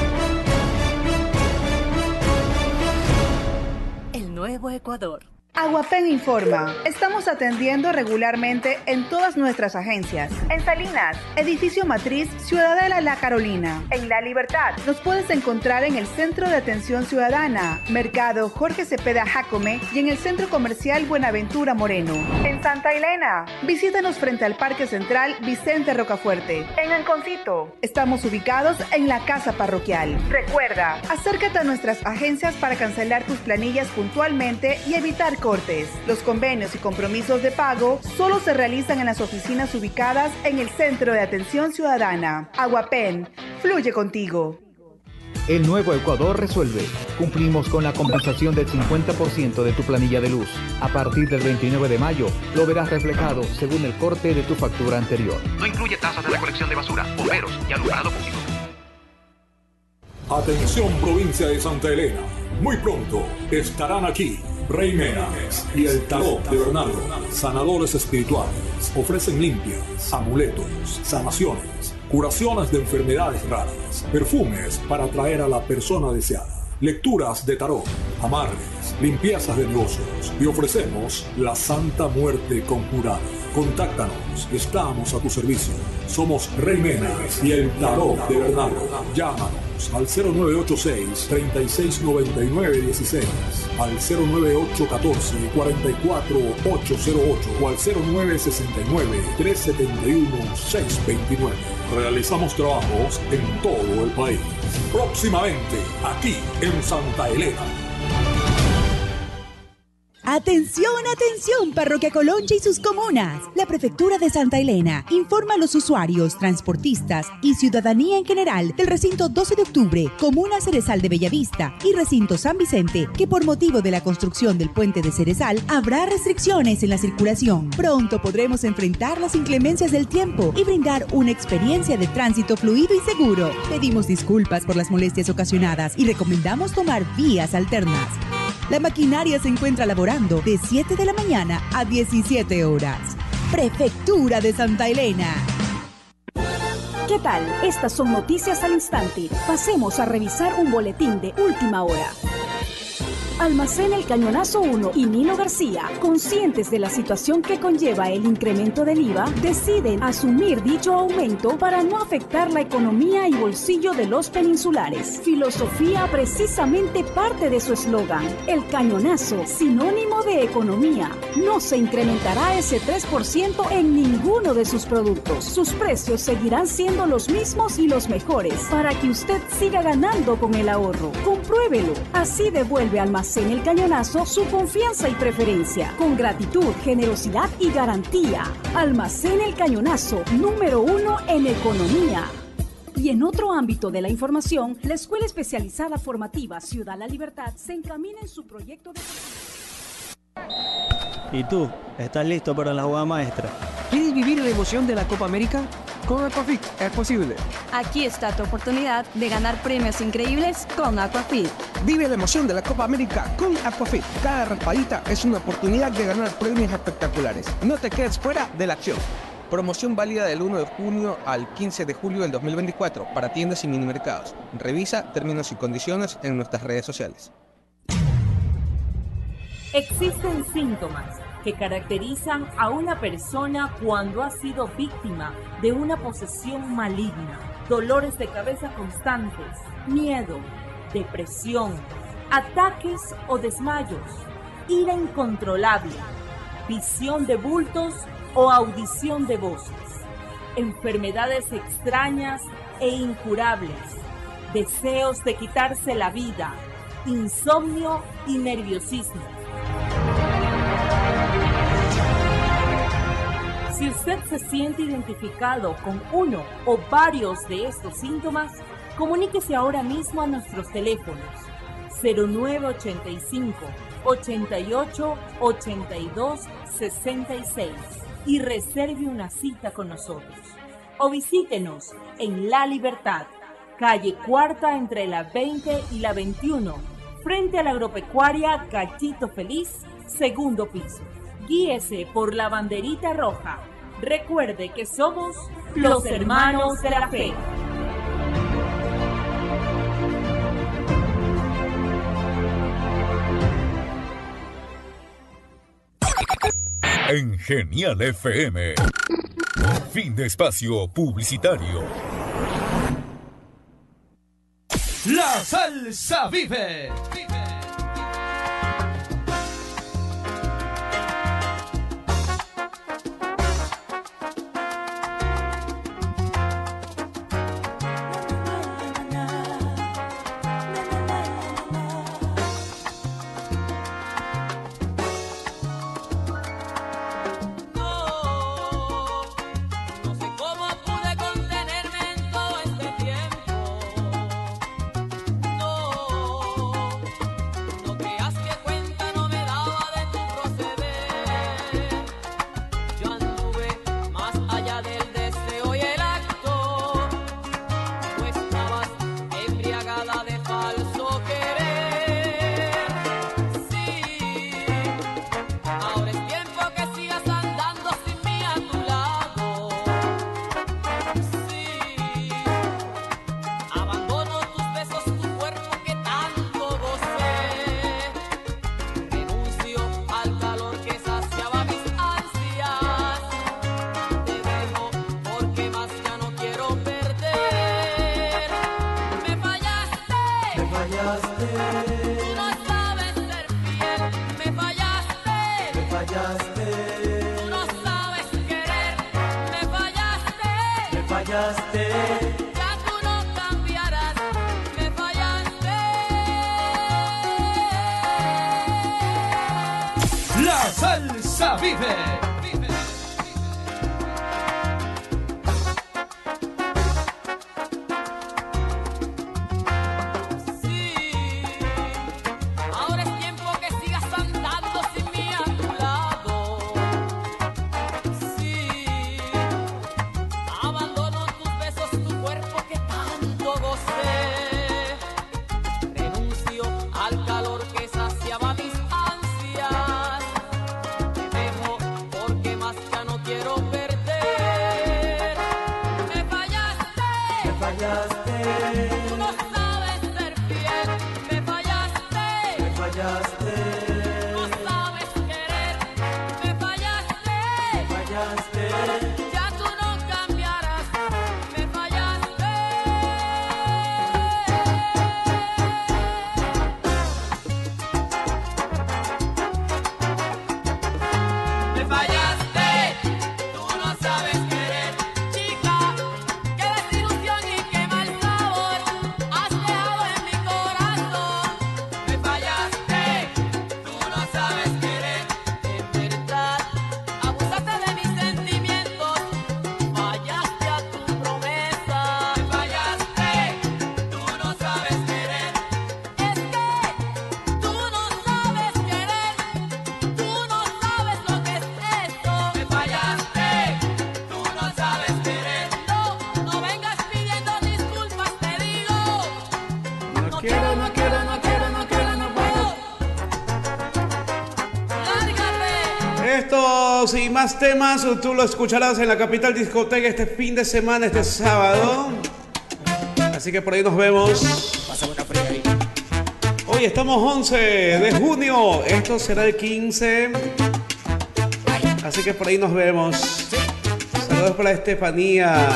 El nuevo Ecuador. Aguapen informa. Estamos atendiendo regularmente en todas nuestras agencias. En Salinas, Edificio Matriz, Ciudadela La Carolina. En La Libertad, nos puedes encontrar en el Centro de Atención Ciudadana, Mercado Jorge Cepeda Jacome y en el Centro Comercial Buenaventura Moreno. En Santa Elena, visítanos frente al Parque Central Vicente Rocafuerte. En Anconcito, estamos ubicados en la Casa Parroquial. Recuerda, acércate a nuestras agencias para cancelar tus planillas puntualmente y evitar cortes. Los convenios y compromisos de pago solo se realizan en las oficinas ubicadas en el Centro de Atención Ciudadana. Aguapen, fluye contigo. El nuevo Ecuador resuelve. Cumplimos con la compensación del 50% de tu planilla de luz. A partir del 29 de mayo, lo verás reflejado según el corte de tu factura anterior. No incluye tasas de recolección de basura, bomberos y alumbrado público. Atención provincia de Santa Elena, muy pronto estarán aquí Rey Menas y el Tarot de Bernardo, sanadores espirituales. Ofrecen limpias, amuletos, sanaciones, curaciones de enfermedades raras, perfumes para atraer a la persona deseada, lecturas de tarot, amarres, limpiezas de negocios y ofrecemos la Santa Muerte conjurada. Contáctanos, estamos a tu servicio. Somos Rey Menas y el Tarot de Bernardo. Llámanos al 0986-3699-16, al 09814-44808 o al 0969-371-629. Realizamos trabajos en todo el país. Próximamente, aquí en Santa Elena. Atención, atención, Parroquia Coloncha y sus comunas. La Prefectura de Santa Elena informa a los usuarios, transportistas y ciudadanía en general del recinto 12 de octubre, Comuna Cerezal de Bellavista y recinto San Vicente que por motivo de la construcción del puente de Cerezal habrá restricciones en la circulación. Pronto podremos enfrentar las inclemencias del tiempo y brindar una experiencia de tránsito fluido y seguro. Pedimos disculpas por las molestias ocasionadas y recomendamos tomar vías alternas. La maquinaria se encuentra laborando de 7 de la mañana a 17 horas. Prefectura de Santa Elena. ¿Qué tal? Estas son noticias al instante. Pasemos a revisar un boletín de última hora. Almacén El Cañonazo 1 y Nilo García, conscientes de la situación que conlleva el incremento del IVA, deciden asumir dicho aumento para no afectar la economía y bolsillo de los peninsulares. Filosofía precisamente parte de su eslogan. El Cañonazo, sinónimo de economía. No se incrementará ese 3% en ninguno de sus productos. Sus precios seguirán siendo los mismos y los mejores para que usted siga ganando con el ahorro. Compruébelo. Así devuelve Almacén El Cañonazo su confianza y preferencia, con gratitud, generosidad y garantía. Almacén El Cañonazo, número 1 en economía. Y en otro ámbito de la información, la Escuela Especializada Formativa Ciudad La Libertad se encamina en su proyecto de... ¿Y tú? ¿Estás listo para la jugada maestra? ¿Quieres vivir la emoción de la Copa América? Con Aquafit es posible. Aquí está tu oportunidad de ganar premios increíbles con Aquafit. Vive la emoción de la Copa América con Aquafit. Cada raspadita es una oportunidad de ganar premios espectaculares. No te quedes fuera de la acción. Promoción válida del 1 de junio al 15 de julio del 2024 para tiendas y minimercados. Revisa términos y condiciones en nuestras redes sociales. Existen síntomas que caracterizan a una persona cuando ha sido víctima de una posesión maligna. Dolores de cabeza constantes, miedo, depresión, ataques o desmayos, ira incontrolable, visión de bultos o audición de voces, enfermedades extrañas e incurables, deseos de quitarse la vida, insomnio y nerviosismo. Si usted se siente identificado con uno o varios de estos síntomas, comuníquese ahora mismo a nuestros teléfonos 0985 88 82 66 y reserve una cita con nosotros. O visítenos en La Libertad, calle Cuarta entre la 20 y la 21, frente a la agropecuaria Cachito Feliz, segundo piso. Guíese por la banderita roja. Recuerde que somos los hermanos de la fe. En Genial FM. Fin de espacio publicitario. La salsa vive. fallaste. Tú no sabes ser fiel, me fallaste. Me fallaste. Tú no sabes querer, me fallaste. Me fallaste. Ya tú no cambiarás, me fallaste. La salsa vive. Ahora es tiempo que sigas andando sin mí a tu lado. Sí, abandono tus besos, tu cuerpo que tanto gocé. Renuncio al calor que saciaba mis ansias. Te dejo porque más ya no quiero perder. Me fallaste. Me fallaste. Tú no sabes ser fiel, me fallaste. Me fallaste. No sabes querer, me fallaste. Me fallaste. Ya tú no cambiarás, me fallaste. Me fallaste, tú no sabes querer, chica. Qué desilusión y qué mal sabor has dejado en mi corazón. Me fallaste, tú no sabes querer, en verdad. Abusaste de mis sentimientos, fallaste a tu promesa. Me fallaste, tú no sabes querer. Es que tú no sabes querer, tú no sabes lo que es esto. Me fallaste, tú no sabes querer. No vengas pidiendo disculpas, te digo. No quiero, no quiero, no quiero, no quiero, no puedo. Lárgate. Estos y más temas tú lo escucharás en la Capital Discoteca este fin de semana, este sábado. Así que por ahí nos vemos. Hoy estamos 11 de junio. Esto será el 15. Así que por ahí nos vemos. Saludos para Estefanía.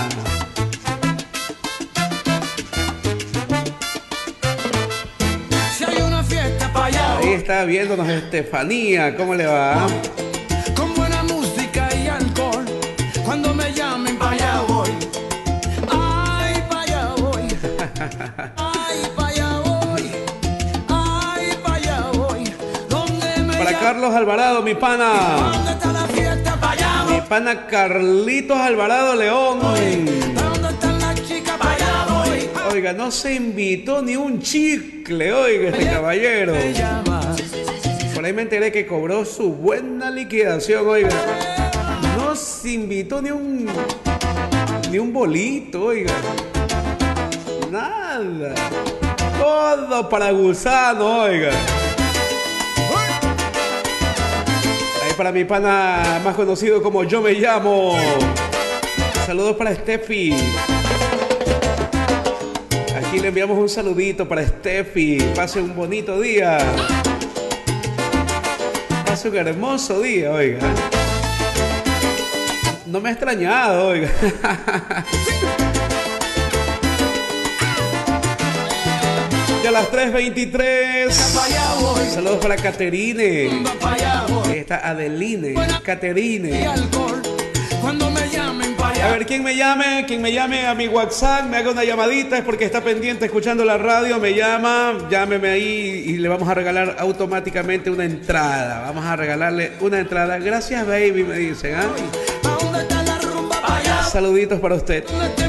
Si hay una fiesta para allá, Ahí está viéndonos Estefanía. ¿Cómo le va? con buena música y alcohol, cuando me llamen para allá voy. Ay, para allá voy. Ay, para allá voy. Ay, para allá voy. ¿Dónde me Para Carlos Alvarado, mi pana. ¿Dónde está la fiesta para allá voy? Mi pana Carlitos Alvarado León. ¿Dónde están las chicas para allá voy? Oiga, no se invitó ni un chicle, oiga, este caballero. Me llamas. Por ahí me enteré que cobró su buena liquidación, oiga. No se invitó ni un bolito, oiga. Nada. Todo para gusano, oiga. Ahí para mi pana más conocido como Yo Me Llamo. Saludos para Steffi. Aquí le enviamos un saludito para Steffi. Pase un bonito día. Pase un hermoso día, oiga. No me ha extrañado, oiga. Ya a las 3:23. Saludos para Caterine. Ahí está Adeline. Caterine. Cuando me llamen para A ver, quien me llame a mi WhatsApp, me haga una llamadita, es porque está pendiente escuchando la radio, me llama, llámeme ahí y le vamos a regalar automáticamente una entrada. Vamos a regalarle una entrada. Gracias, baby, me dicen, ¿ah? Saluditos para usted.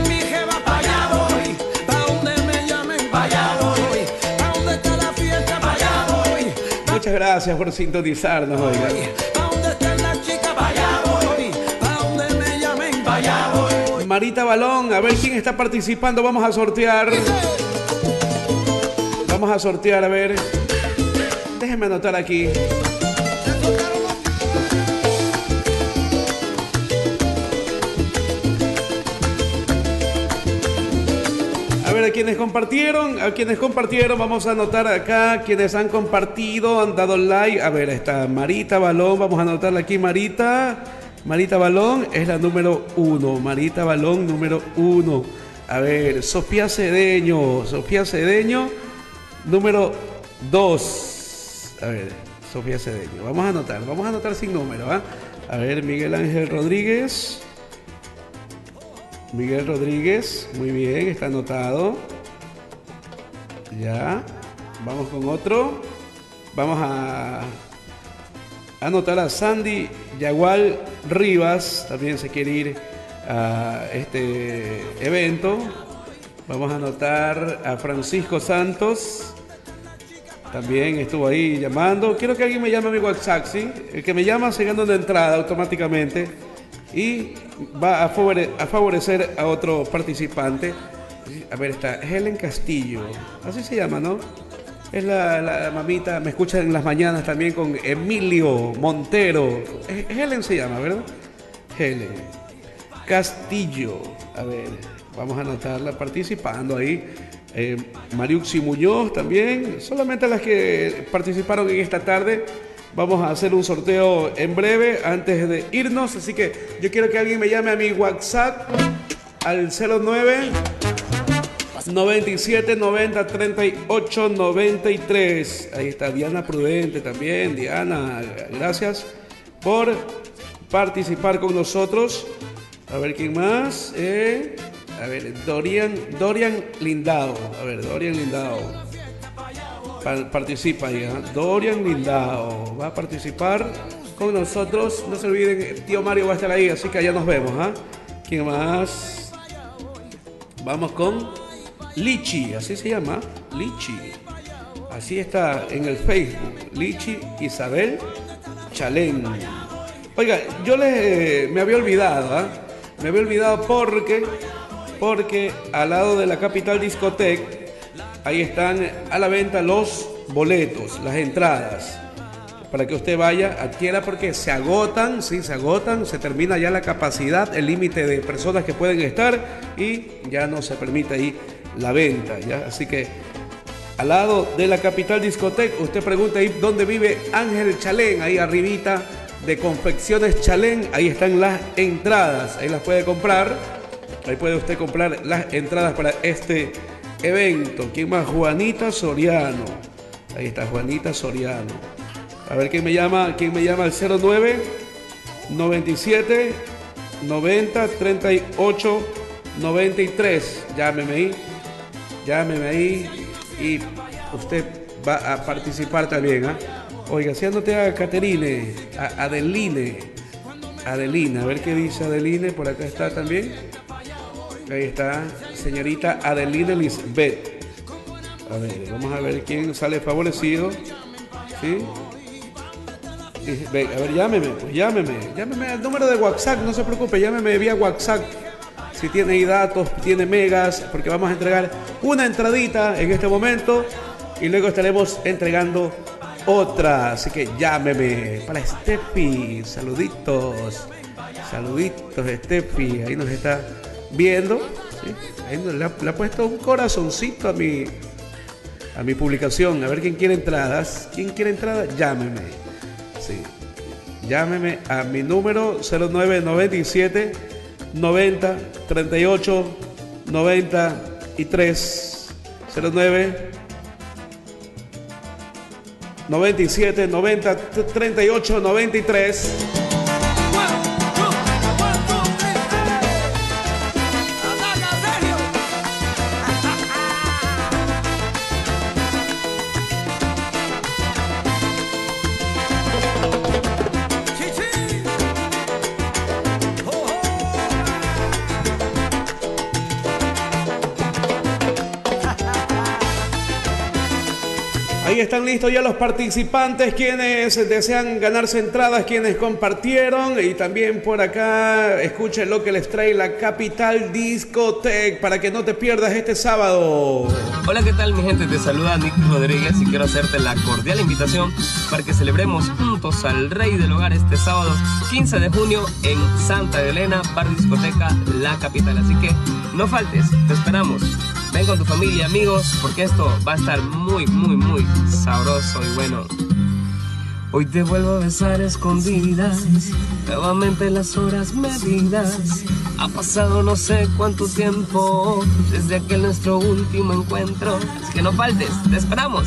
Muchas gracias por sintonizarnos, oiga. Marita Balón, a ver quién está participando. Vamos a sortear. A ver. Déjenme anotar aquí. A ver, a quienes compartieron, vamos a anotar acá. Quienes han compartido, han dado like. A ver, está Marita Balón, vamos a anotarla aquí, Marita Balón es la número 1. Marita Balón, número 1. A ver, Sofía Cedeño. número 2. A ver, Sofía Cedeño. Vamos a anotar sin número, ¿ah? A ver, Miguel Ángel Rodríguez. Miguel Rodríguez, muy bien, está anotado. Ya, vamos con otro. Vamos a anotar a Sandy Yagual Rivas, también se quiere ir a este evento. Vamos a anotar a Francisco Santos, también estuvo ahí llamando. Quiero que alguien me llame a mi WhatsApp, ¿sí? El que me llama se gana una entrada automáticamente y va a favorecer a otro participante. A ver, está Helen Castillo, así se llama, ¿no? Es la mamita, me escucha en las mañanas también con Emilio Montero. Helen se llama, ¿verdad? Helen Castillo. A ver, vamos a anotarla participando ahí. Mariuxi Muñoz también. Solamente las que participaron en esta tarde. Vamos a hacer un sorteo en breve antes de irnos. Así que yo quiero que alguien me llame a mi WhatsApp al 09 97 90 38 93. Ahí está Diana Prudente también. Diana, gracias por participar con nosotros. A ver quién más. A ver, Dorian Lindao. A ver, Dorian Lindao. Participa ahí, ¿eh? Dorian Lindao va a participar con nosotros. No se olviden, tío Mario va a estar ahí, así que allá nos vemos, ¿eh? ¿Quién más? Vamos con Lichi, así se llama, Lichi. Así está en el Facebook, Lichi Isabel Chalén. Oiga, yo me había olvidado, ¿eh? Me había olvidado porque al lado de la Capital Discoteca, ahí están a la venta los boletos, las entradas, para que usted vaya, adquiera, porque se agotan, sí, se agotan, se termina ya la capacidad, el límite de personas que pueden estar y ya no se permite ahí la venta, ¿ya? Así que al lado de la Capital Discoteca, usted pregunta ahí dónde vive Ángel Chalén, ahí arribita de Confecciones Chalén, ahí están las entradas, ahí las puede comprar, ahí puede usted comprar las entradas para este evento. ¿Quién más? Juanita Soriano, ahí está Juanita Soriano. A ver quién me llama al 09 97 90 38 93. Llámeme ahí y usted va a participar también, ¿eh? Oiga, si anote a Caterine, a Adeline, a ver qué dice Adeline, por acá está también. Ahí está, señorita Adeline Lisbeth. A ver, vamos a ver quién sale favorecido. ¿Sí? A ver, llámeme al número de WhatsApp, no se preocupe, llámeme vía WhatsApp. Si tiene ahí datos, tiene megas, porque vamos a entregar una entradita en este momento y luego estaremos entregando otra. Así que llámeme para Steffi. Saluditos, Steffi. Ahí nos está viendo, ¿sí? Ahí le ha puesto un corazoncito a mi publicación. A ver quién quiere entradas. Llámeme. Sí. Llámeme a mi número 0997 90 38 93 09 97 90 38 93. Ahí están listos ya los participantes, quienes desean ganarse entradas, quienes compartieron, y también por acá escuchen lo que les trae la Capital Discoteca para que no te pierdas este sábado. Hola, ¿qué tal mi gente? Te saluda Nick Rodríguez y quiero hacerte la cordial invitación para que celebremos juntos al Rey del Hogar este sábado 15 de junio en Santa Elena, Bar Discoteca La Capital. Así que no faltes, te esperamos. Ven con tu familia, amigos, porque esto va a estar muy, muy, muy sabroso y bueno. Hoy te vuelvo a besar a escondidas, nuevamente las horas medidas. Ha pasado no sé cuánto tiempo desde aquel nuestro último encuentro. Así que no faltes, te esperamos.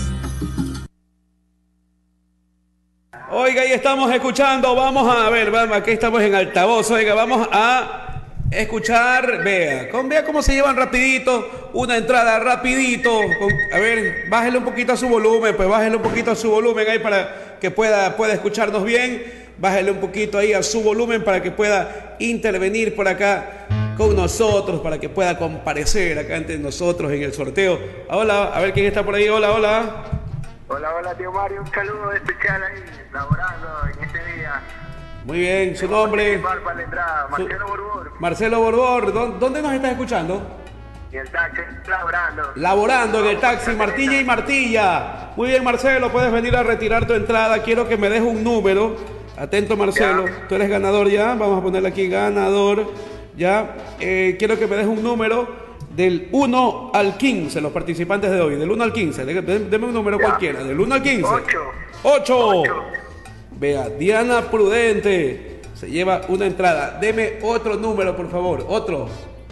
Oiga, ahí estamos escuchando, vamos a ver, vamos, aquí estamos en altavoz, oiga, vamos a escuchar, vea cómo se llevan rapidito, una entrada rapidito, a ver, bájele un poquito a su volumen, pues bájele un poquito a su volumen ahí para que pueda escucharnos bien, bájele un poquito ahí a su volumen para que pueda intervenir por acá con nosotros, para que pueda comparecer acá ante nosotros en el sorteo. Hola, a ver quién está por ahí, hola, hola. Hola, tío Mario, un saludo especial ahí, laborando en este día. Muy bien, su nombre. Para la entrada, Marcelo Borbor. Marcelo Borbor, ¿dónde nos estás escuchando? En el taxi, laborando. Laborando en el taxi, Martilla y Martilla. Muy bien, Marcelo, puedes venir a retirar tu entrada. Quiero que me des un número. Atento, Marcelo, ya. Tú eres ganador ya. Vamos a ponerle aquí ganador. Ya. Quiero que me des un número. Del 1 al 15, los participantes de hoy. Del 1 al 15. Deme un número cualquiera. Del 1 al 15. 8. Vea, Diana Prudente se lleva una entrada. Deme otro número, por favor. Otro.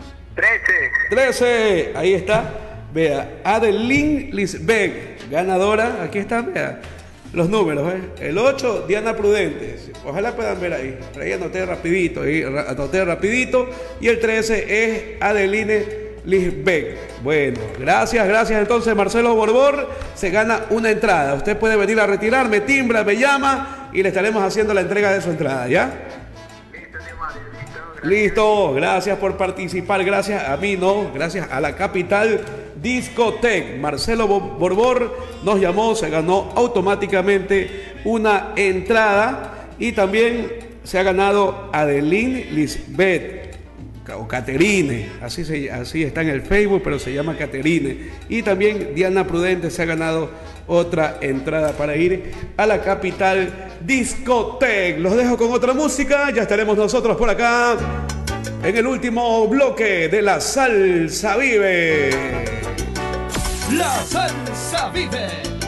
13. Ahí está. Vea, Adeline Lisbeck, ganadora. Aquí están, vea, los números. El 8, Diana Prudente. Ojalá puedan ver ahí. Por ahí anoté rapidito. Y el 13 es Adeline Lisbeck. Bueno, gracias entonces Marcelo Borbor, se gana una entrada. Usted puede venir a retirar, me timbra, me llama y le estaremos haciendo la entrega de su entrada, ¿ya? Listo, gracias por participar, gracias a mí, no, gracias a la Capital Discotec. Marcelo Borbor nos llamó, se ganó automáticamente una entrada y también se ha ganado Adeline Lisbeth o Caterine, así está en el Facebook, pero se llama Caterine. Y también Diana Prudente se ha ganado otra entrada para ir a la Capital Discotec. Los dejo con otra música, ya estaremos nosotros por acá en el último bloque de La Salsa Vive. La Salsa Vive.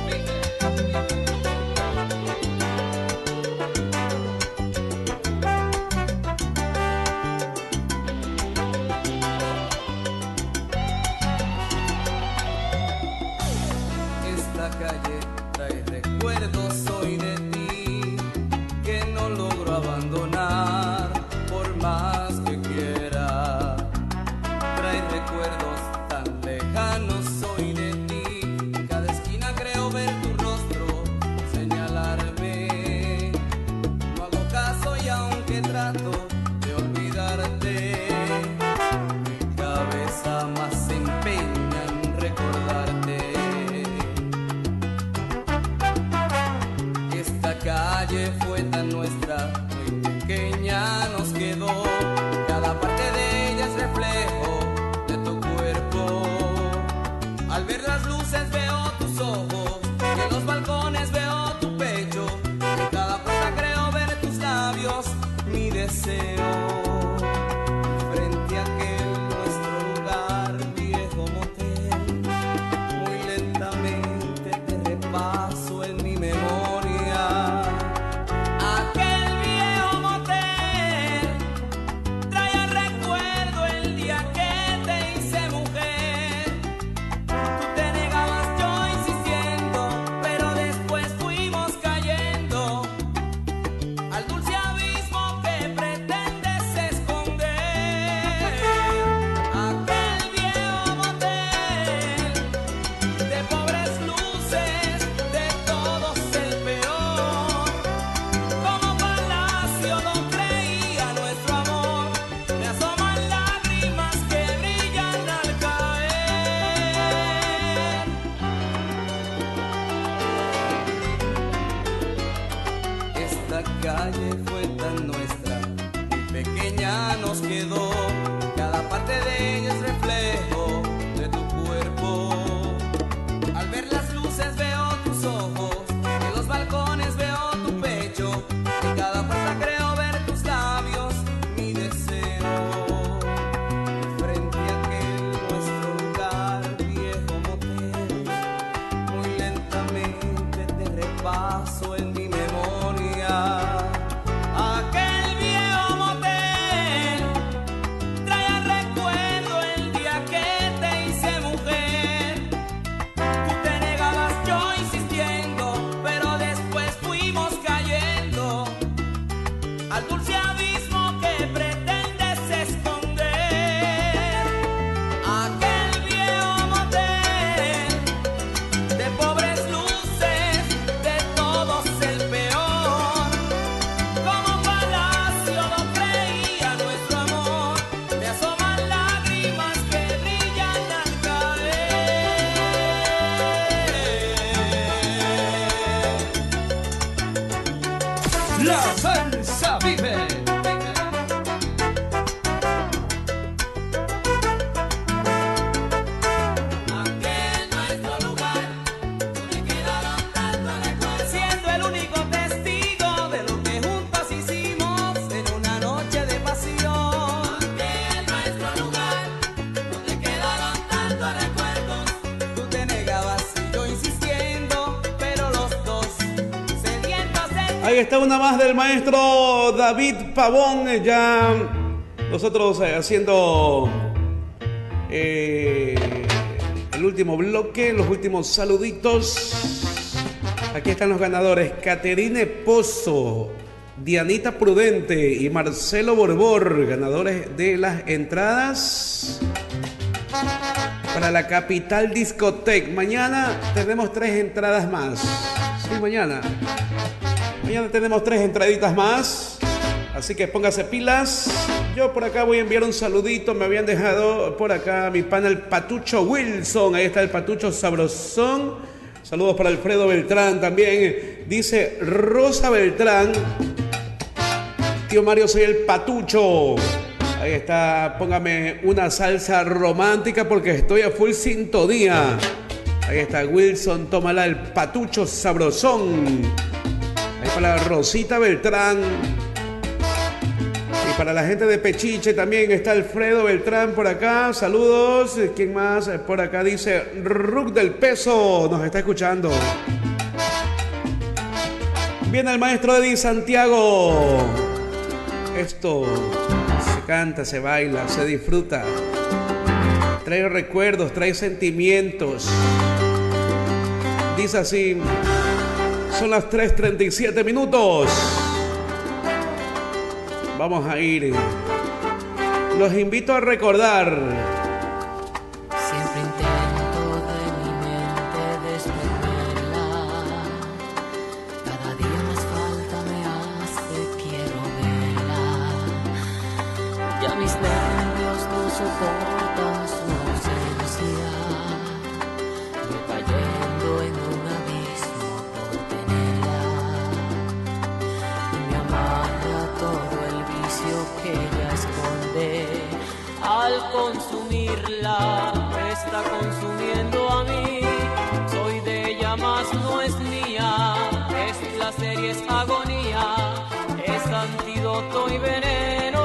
Abandonar por más que quiera, trae recuerdos tan lejanos, soy de ti, en cada esquina creo ver tu rostro, señalarme, no hago caso y aunque trato de olvidarte, mi cabeza más se empeña en recordarte. Esta calle fue tan nuestra, pequeña nos quedó, cada parte de ella es reflejo de tu cuerpo. Al ver las luces veo tus ojos, y en los balcones veo tu pecho, en cada puerta creo ver tus labios, mi deseo. Frente a aquel nuestro lugar, viejo motel, muy lentamente te repaso en mi memoria. Calle fue tan nuestra, muy pequeña nos quedó, cada parte de ella es reflejo de tu cuerpo. Al ver las luces veo tus ojos, en los balcones veo tu pecho, en cada puerta creo ver tus labios, mi deseo. Frente a aquel nuestro lugar, viejo motel, muy lentamente te repaso en mi memoria. La salsa vive. Siendo el único testigo de lo que juntos hicimos en una noche de pasión. Aquel nuestro lugar donde quedaron tantos recuerdos. Tú te negabas y yo insistiendo, pero los dos sedientos. Ahí está una más del maestro David Pavón. Ya nosotros haciendo el último bloque, los últimos saluditos. Aquí están los ganadores: Caterine Pozo, Dianita Prudente y Marcelo Borbor, ganadores de las entradas para la Capital Discotec. Mañana tenemos 3 entradas más. Sí, mañana tenemos 3 entraditas más, así que póngase pilas. Yo por acá voy a enviar un saludito. Me habían dejado por acá mi pana el Patucho Wilson. Ahí está el Patucho Sabrosón. Saludos para Alfredo Beltrán también. Dice Rosa Beltrán: tío Mario, soy el Patucho. Ahí está, póngame una salsa romántica porque estoy a full sintonía. Ahí está Wilson, tómala, el Patucho Sabrosón. Ahí para Rosita Beltrán. Y para la gente de Pechiche también está Alfredo Beltrán por acá. Saludos. ¿Quién más? Por acá dice Ruc del Peso. Nos está escuchando. Viene el maestro Eddie Santiago. Esto se canta, se baila, se disfruta. Trae recuerdos, trae sentimientos. Dice así. Son las 3:37 minutos. Vamos a ir. Los invito a recordar. Siempre intento de mi mente desprenderla. Cada día más falta me hace, quiero verla. Ya mis nervios no soportan su ausencia. Voy cayendo en un abismo por tenerla. Y me amarra todo el vicio que ella esconde. Al consumirla, me está consumiendo a mí. Soy de ella, más no es mía. Es placer y es agonía. Es antídoto y veneno.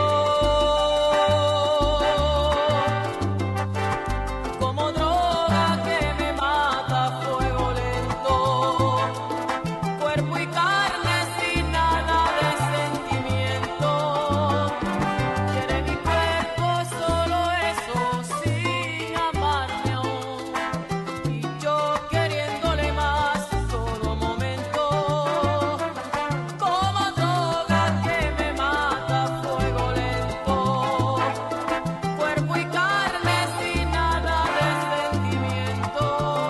Como droga que me mata a fuego lento. Cuerpo y carne sin nada de sentimiento. Quiere mi cuerpo solo eso, sin amarme aún. Y yo queriéndole más todo momento. Como droga que me mata a fuego lento. Cuerpo y carne sin nada de sentimiento.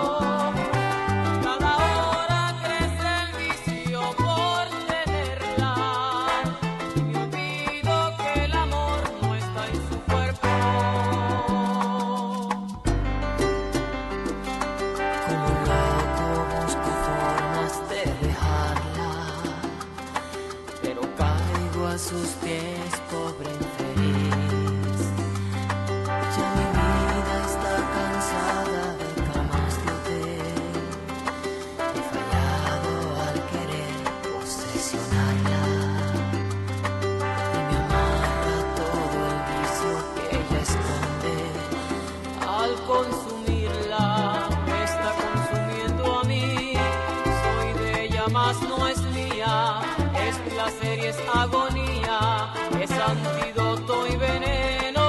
Cada hora crece el vicio por tenerla. Y me olvido que el amor no está en su cuerpo. Como un loco busco formas de dejarla, pero caigo a sus pies, pobre infeliz. Ya mi vida está cansada de camas de hotel. He fallado al querer posesionarla. Y me amarra todo el vicio que ella esconde. Al consumirla, me está consumiendo a mí. Soy de ella, más no es mía. Es placer y es agonía. Es antídoto y veneno.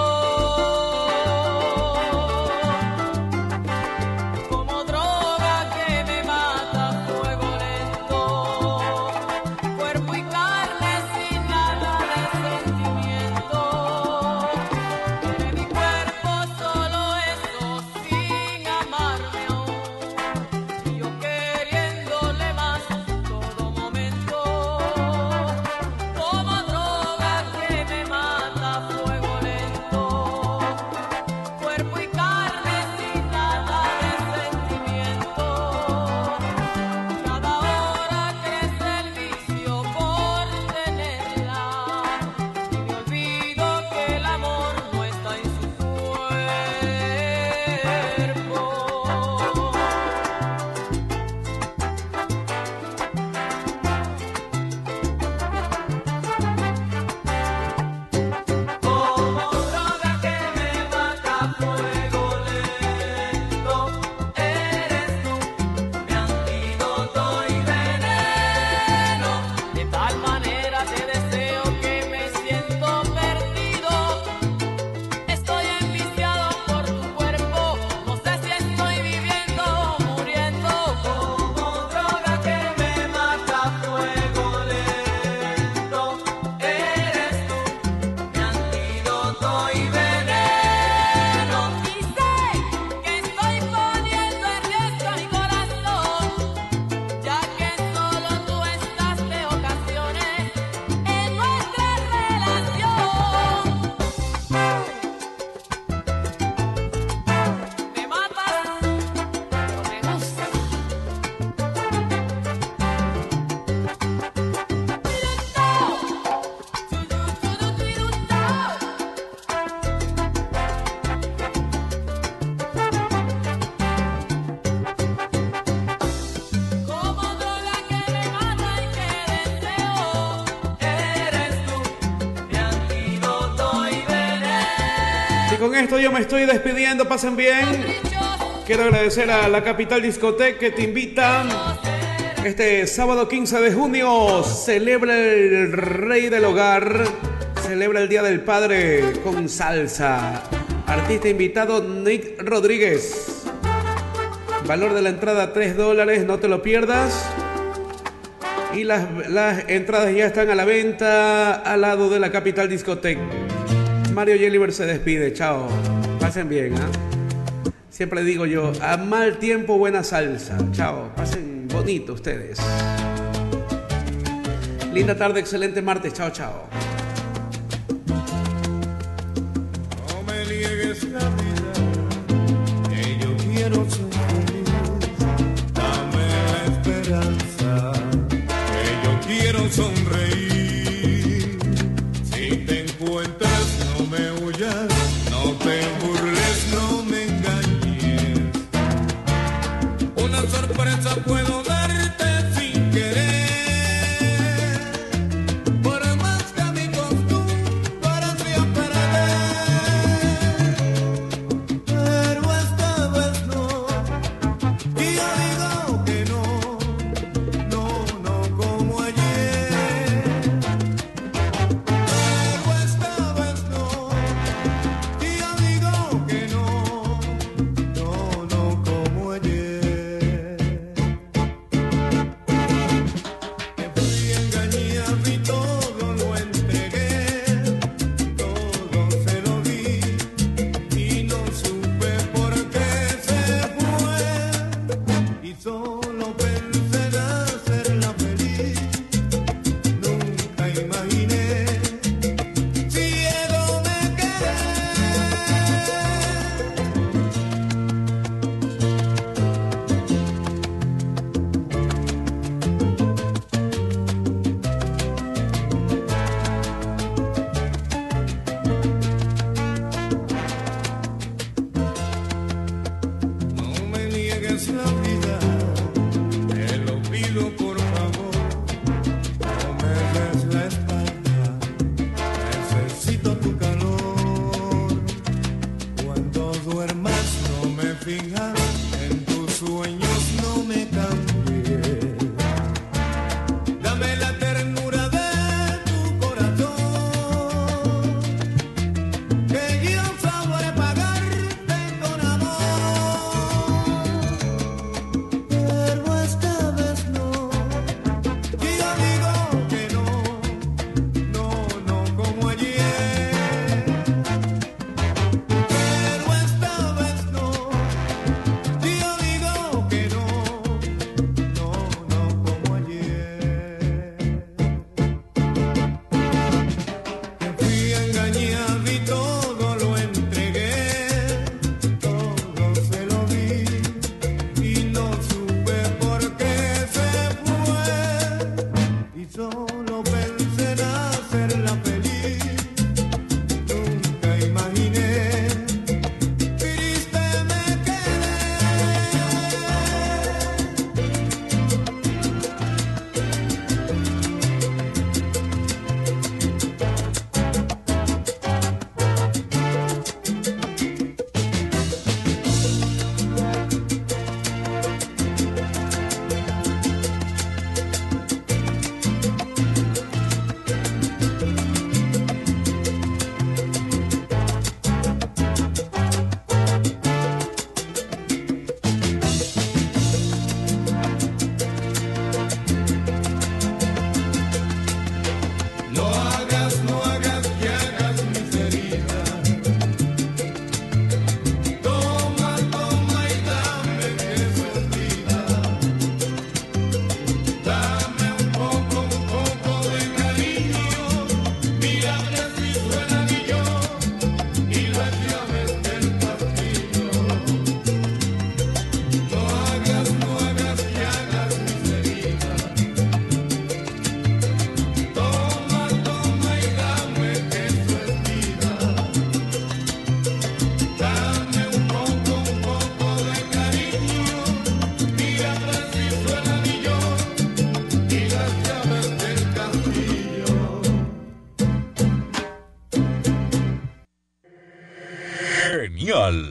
Como droga que me mata a fuego lento. Cuerpo y carne sin nada de sentimiento. Quiere mi cuerpo solo eso, sin amarme aún. Y yo queriéndole más todo momento. Como droga que me mata a fuego con esto yo me estoy despidiendo. Pasen bien. Quiero agradecer a la Capital Discoteca que te invita. Este sábado 15 de junio celebra el Rey del Hogar. Celebra el Día del Padre con salsa. Artista invitado Nick Rodríguez. Valor de la entrada $3, no te lo pierdas. Y las entradas ya están a la venta al lado de la Capital Discoteca. Mario Yeliver se despide, chao. Pasen bien, ¿eh? Siempre digo yo, a mal tiempo buena salsa. Chao, pasen bonito ustedes. Linda tarde, excelente martes, chao, chao. No me niegues la vida, que yo quiero ser feliz. Dame la esperanza, que yo quiero sonreír. Si te encuentras, no me huyas, no te burles, no me engañes. Una sorpresa puedo darte sin querer. Por más que mi costumbre sea perder, pero esta vez no. Y yo digo que no.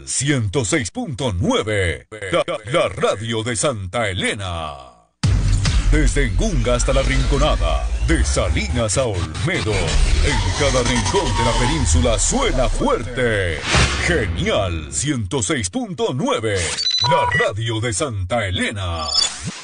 Genial 106.9, la radio de Santa Elena. Desde Engunga hasta La Rinconada, de Salinas a Olmedo, en cada rincón de la península suena fuerte. Genial 106.9, la radio de Santa Elena.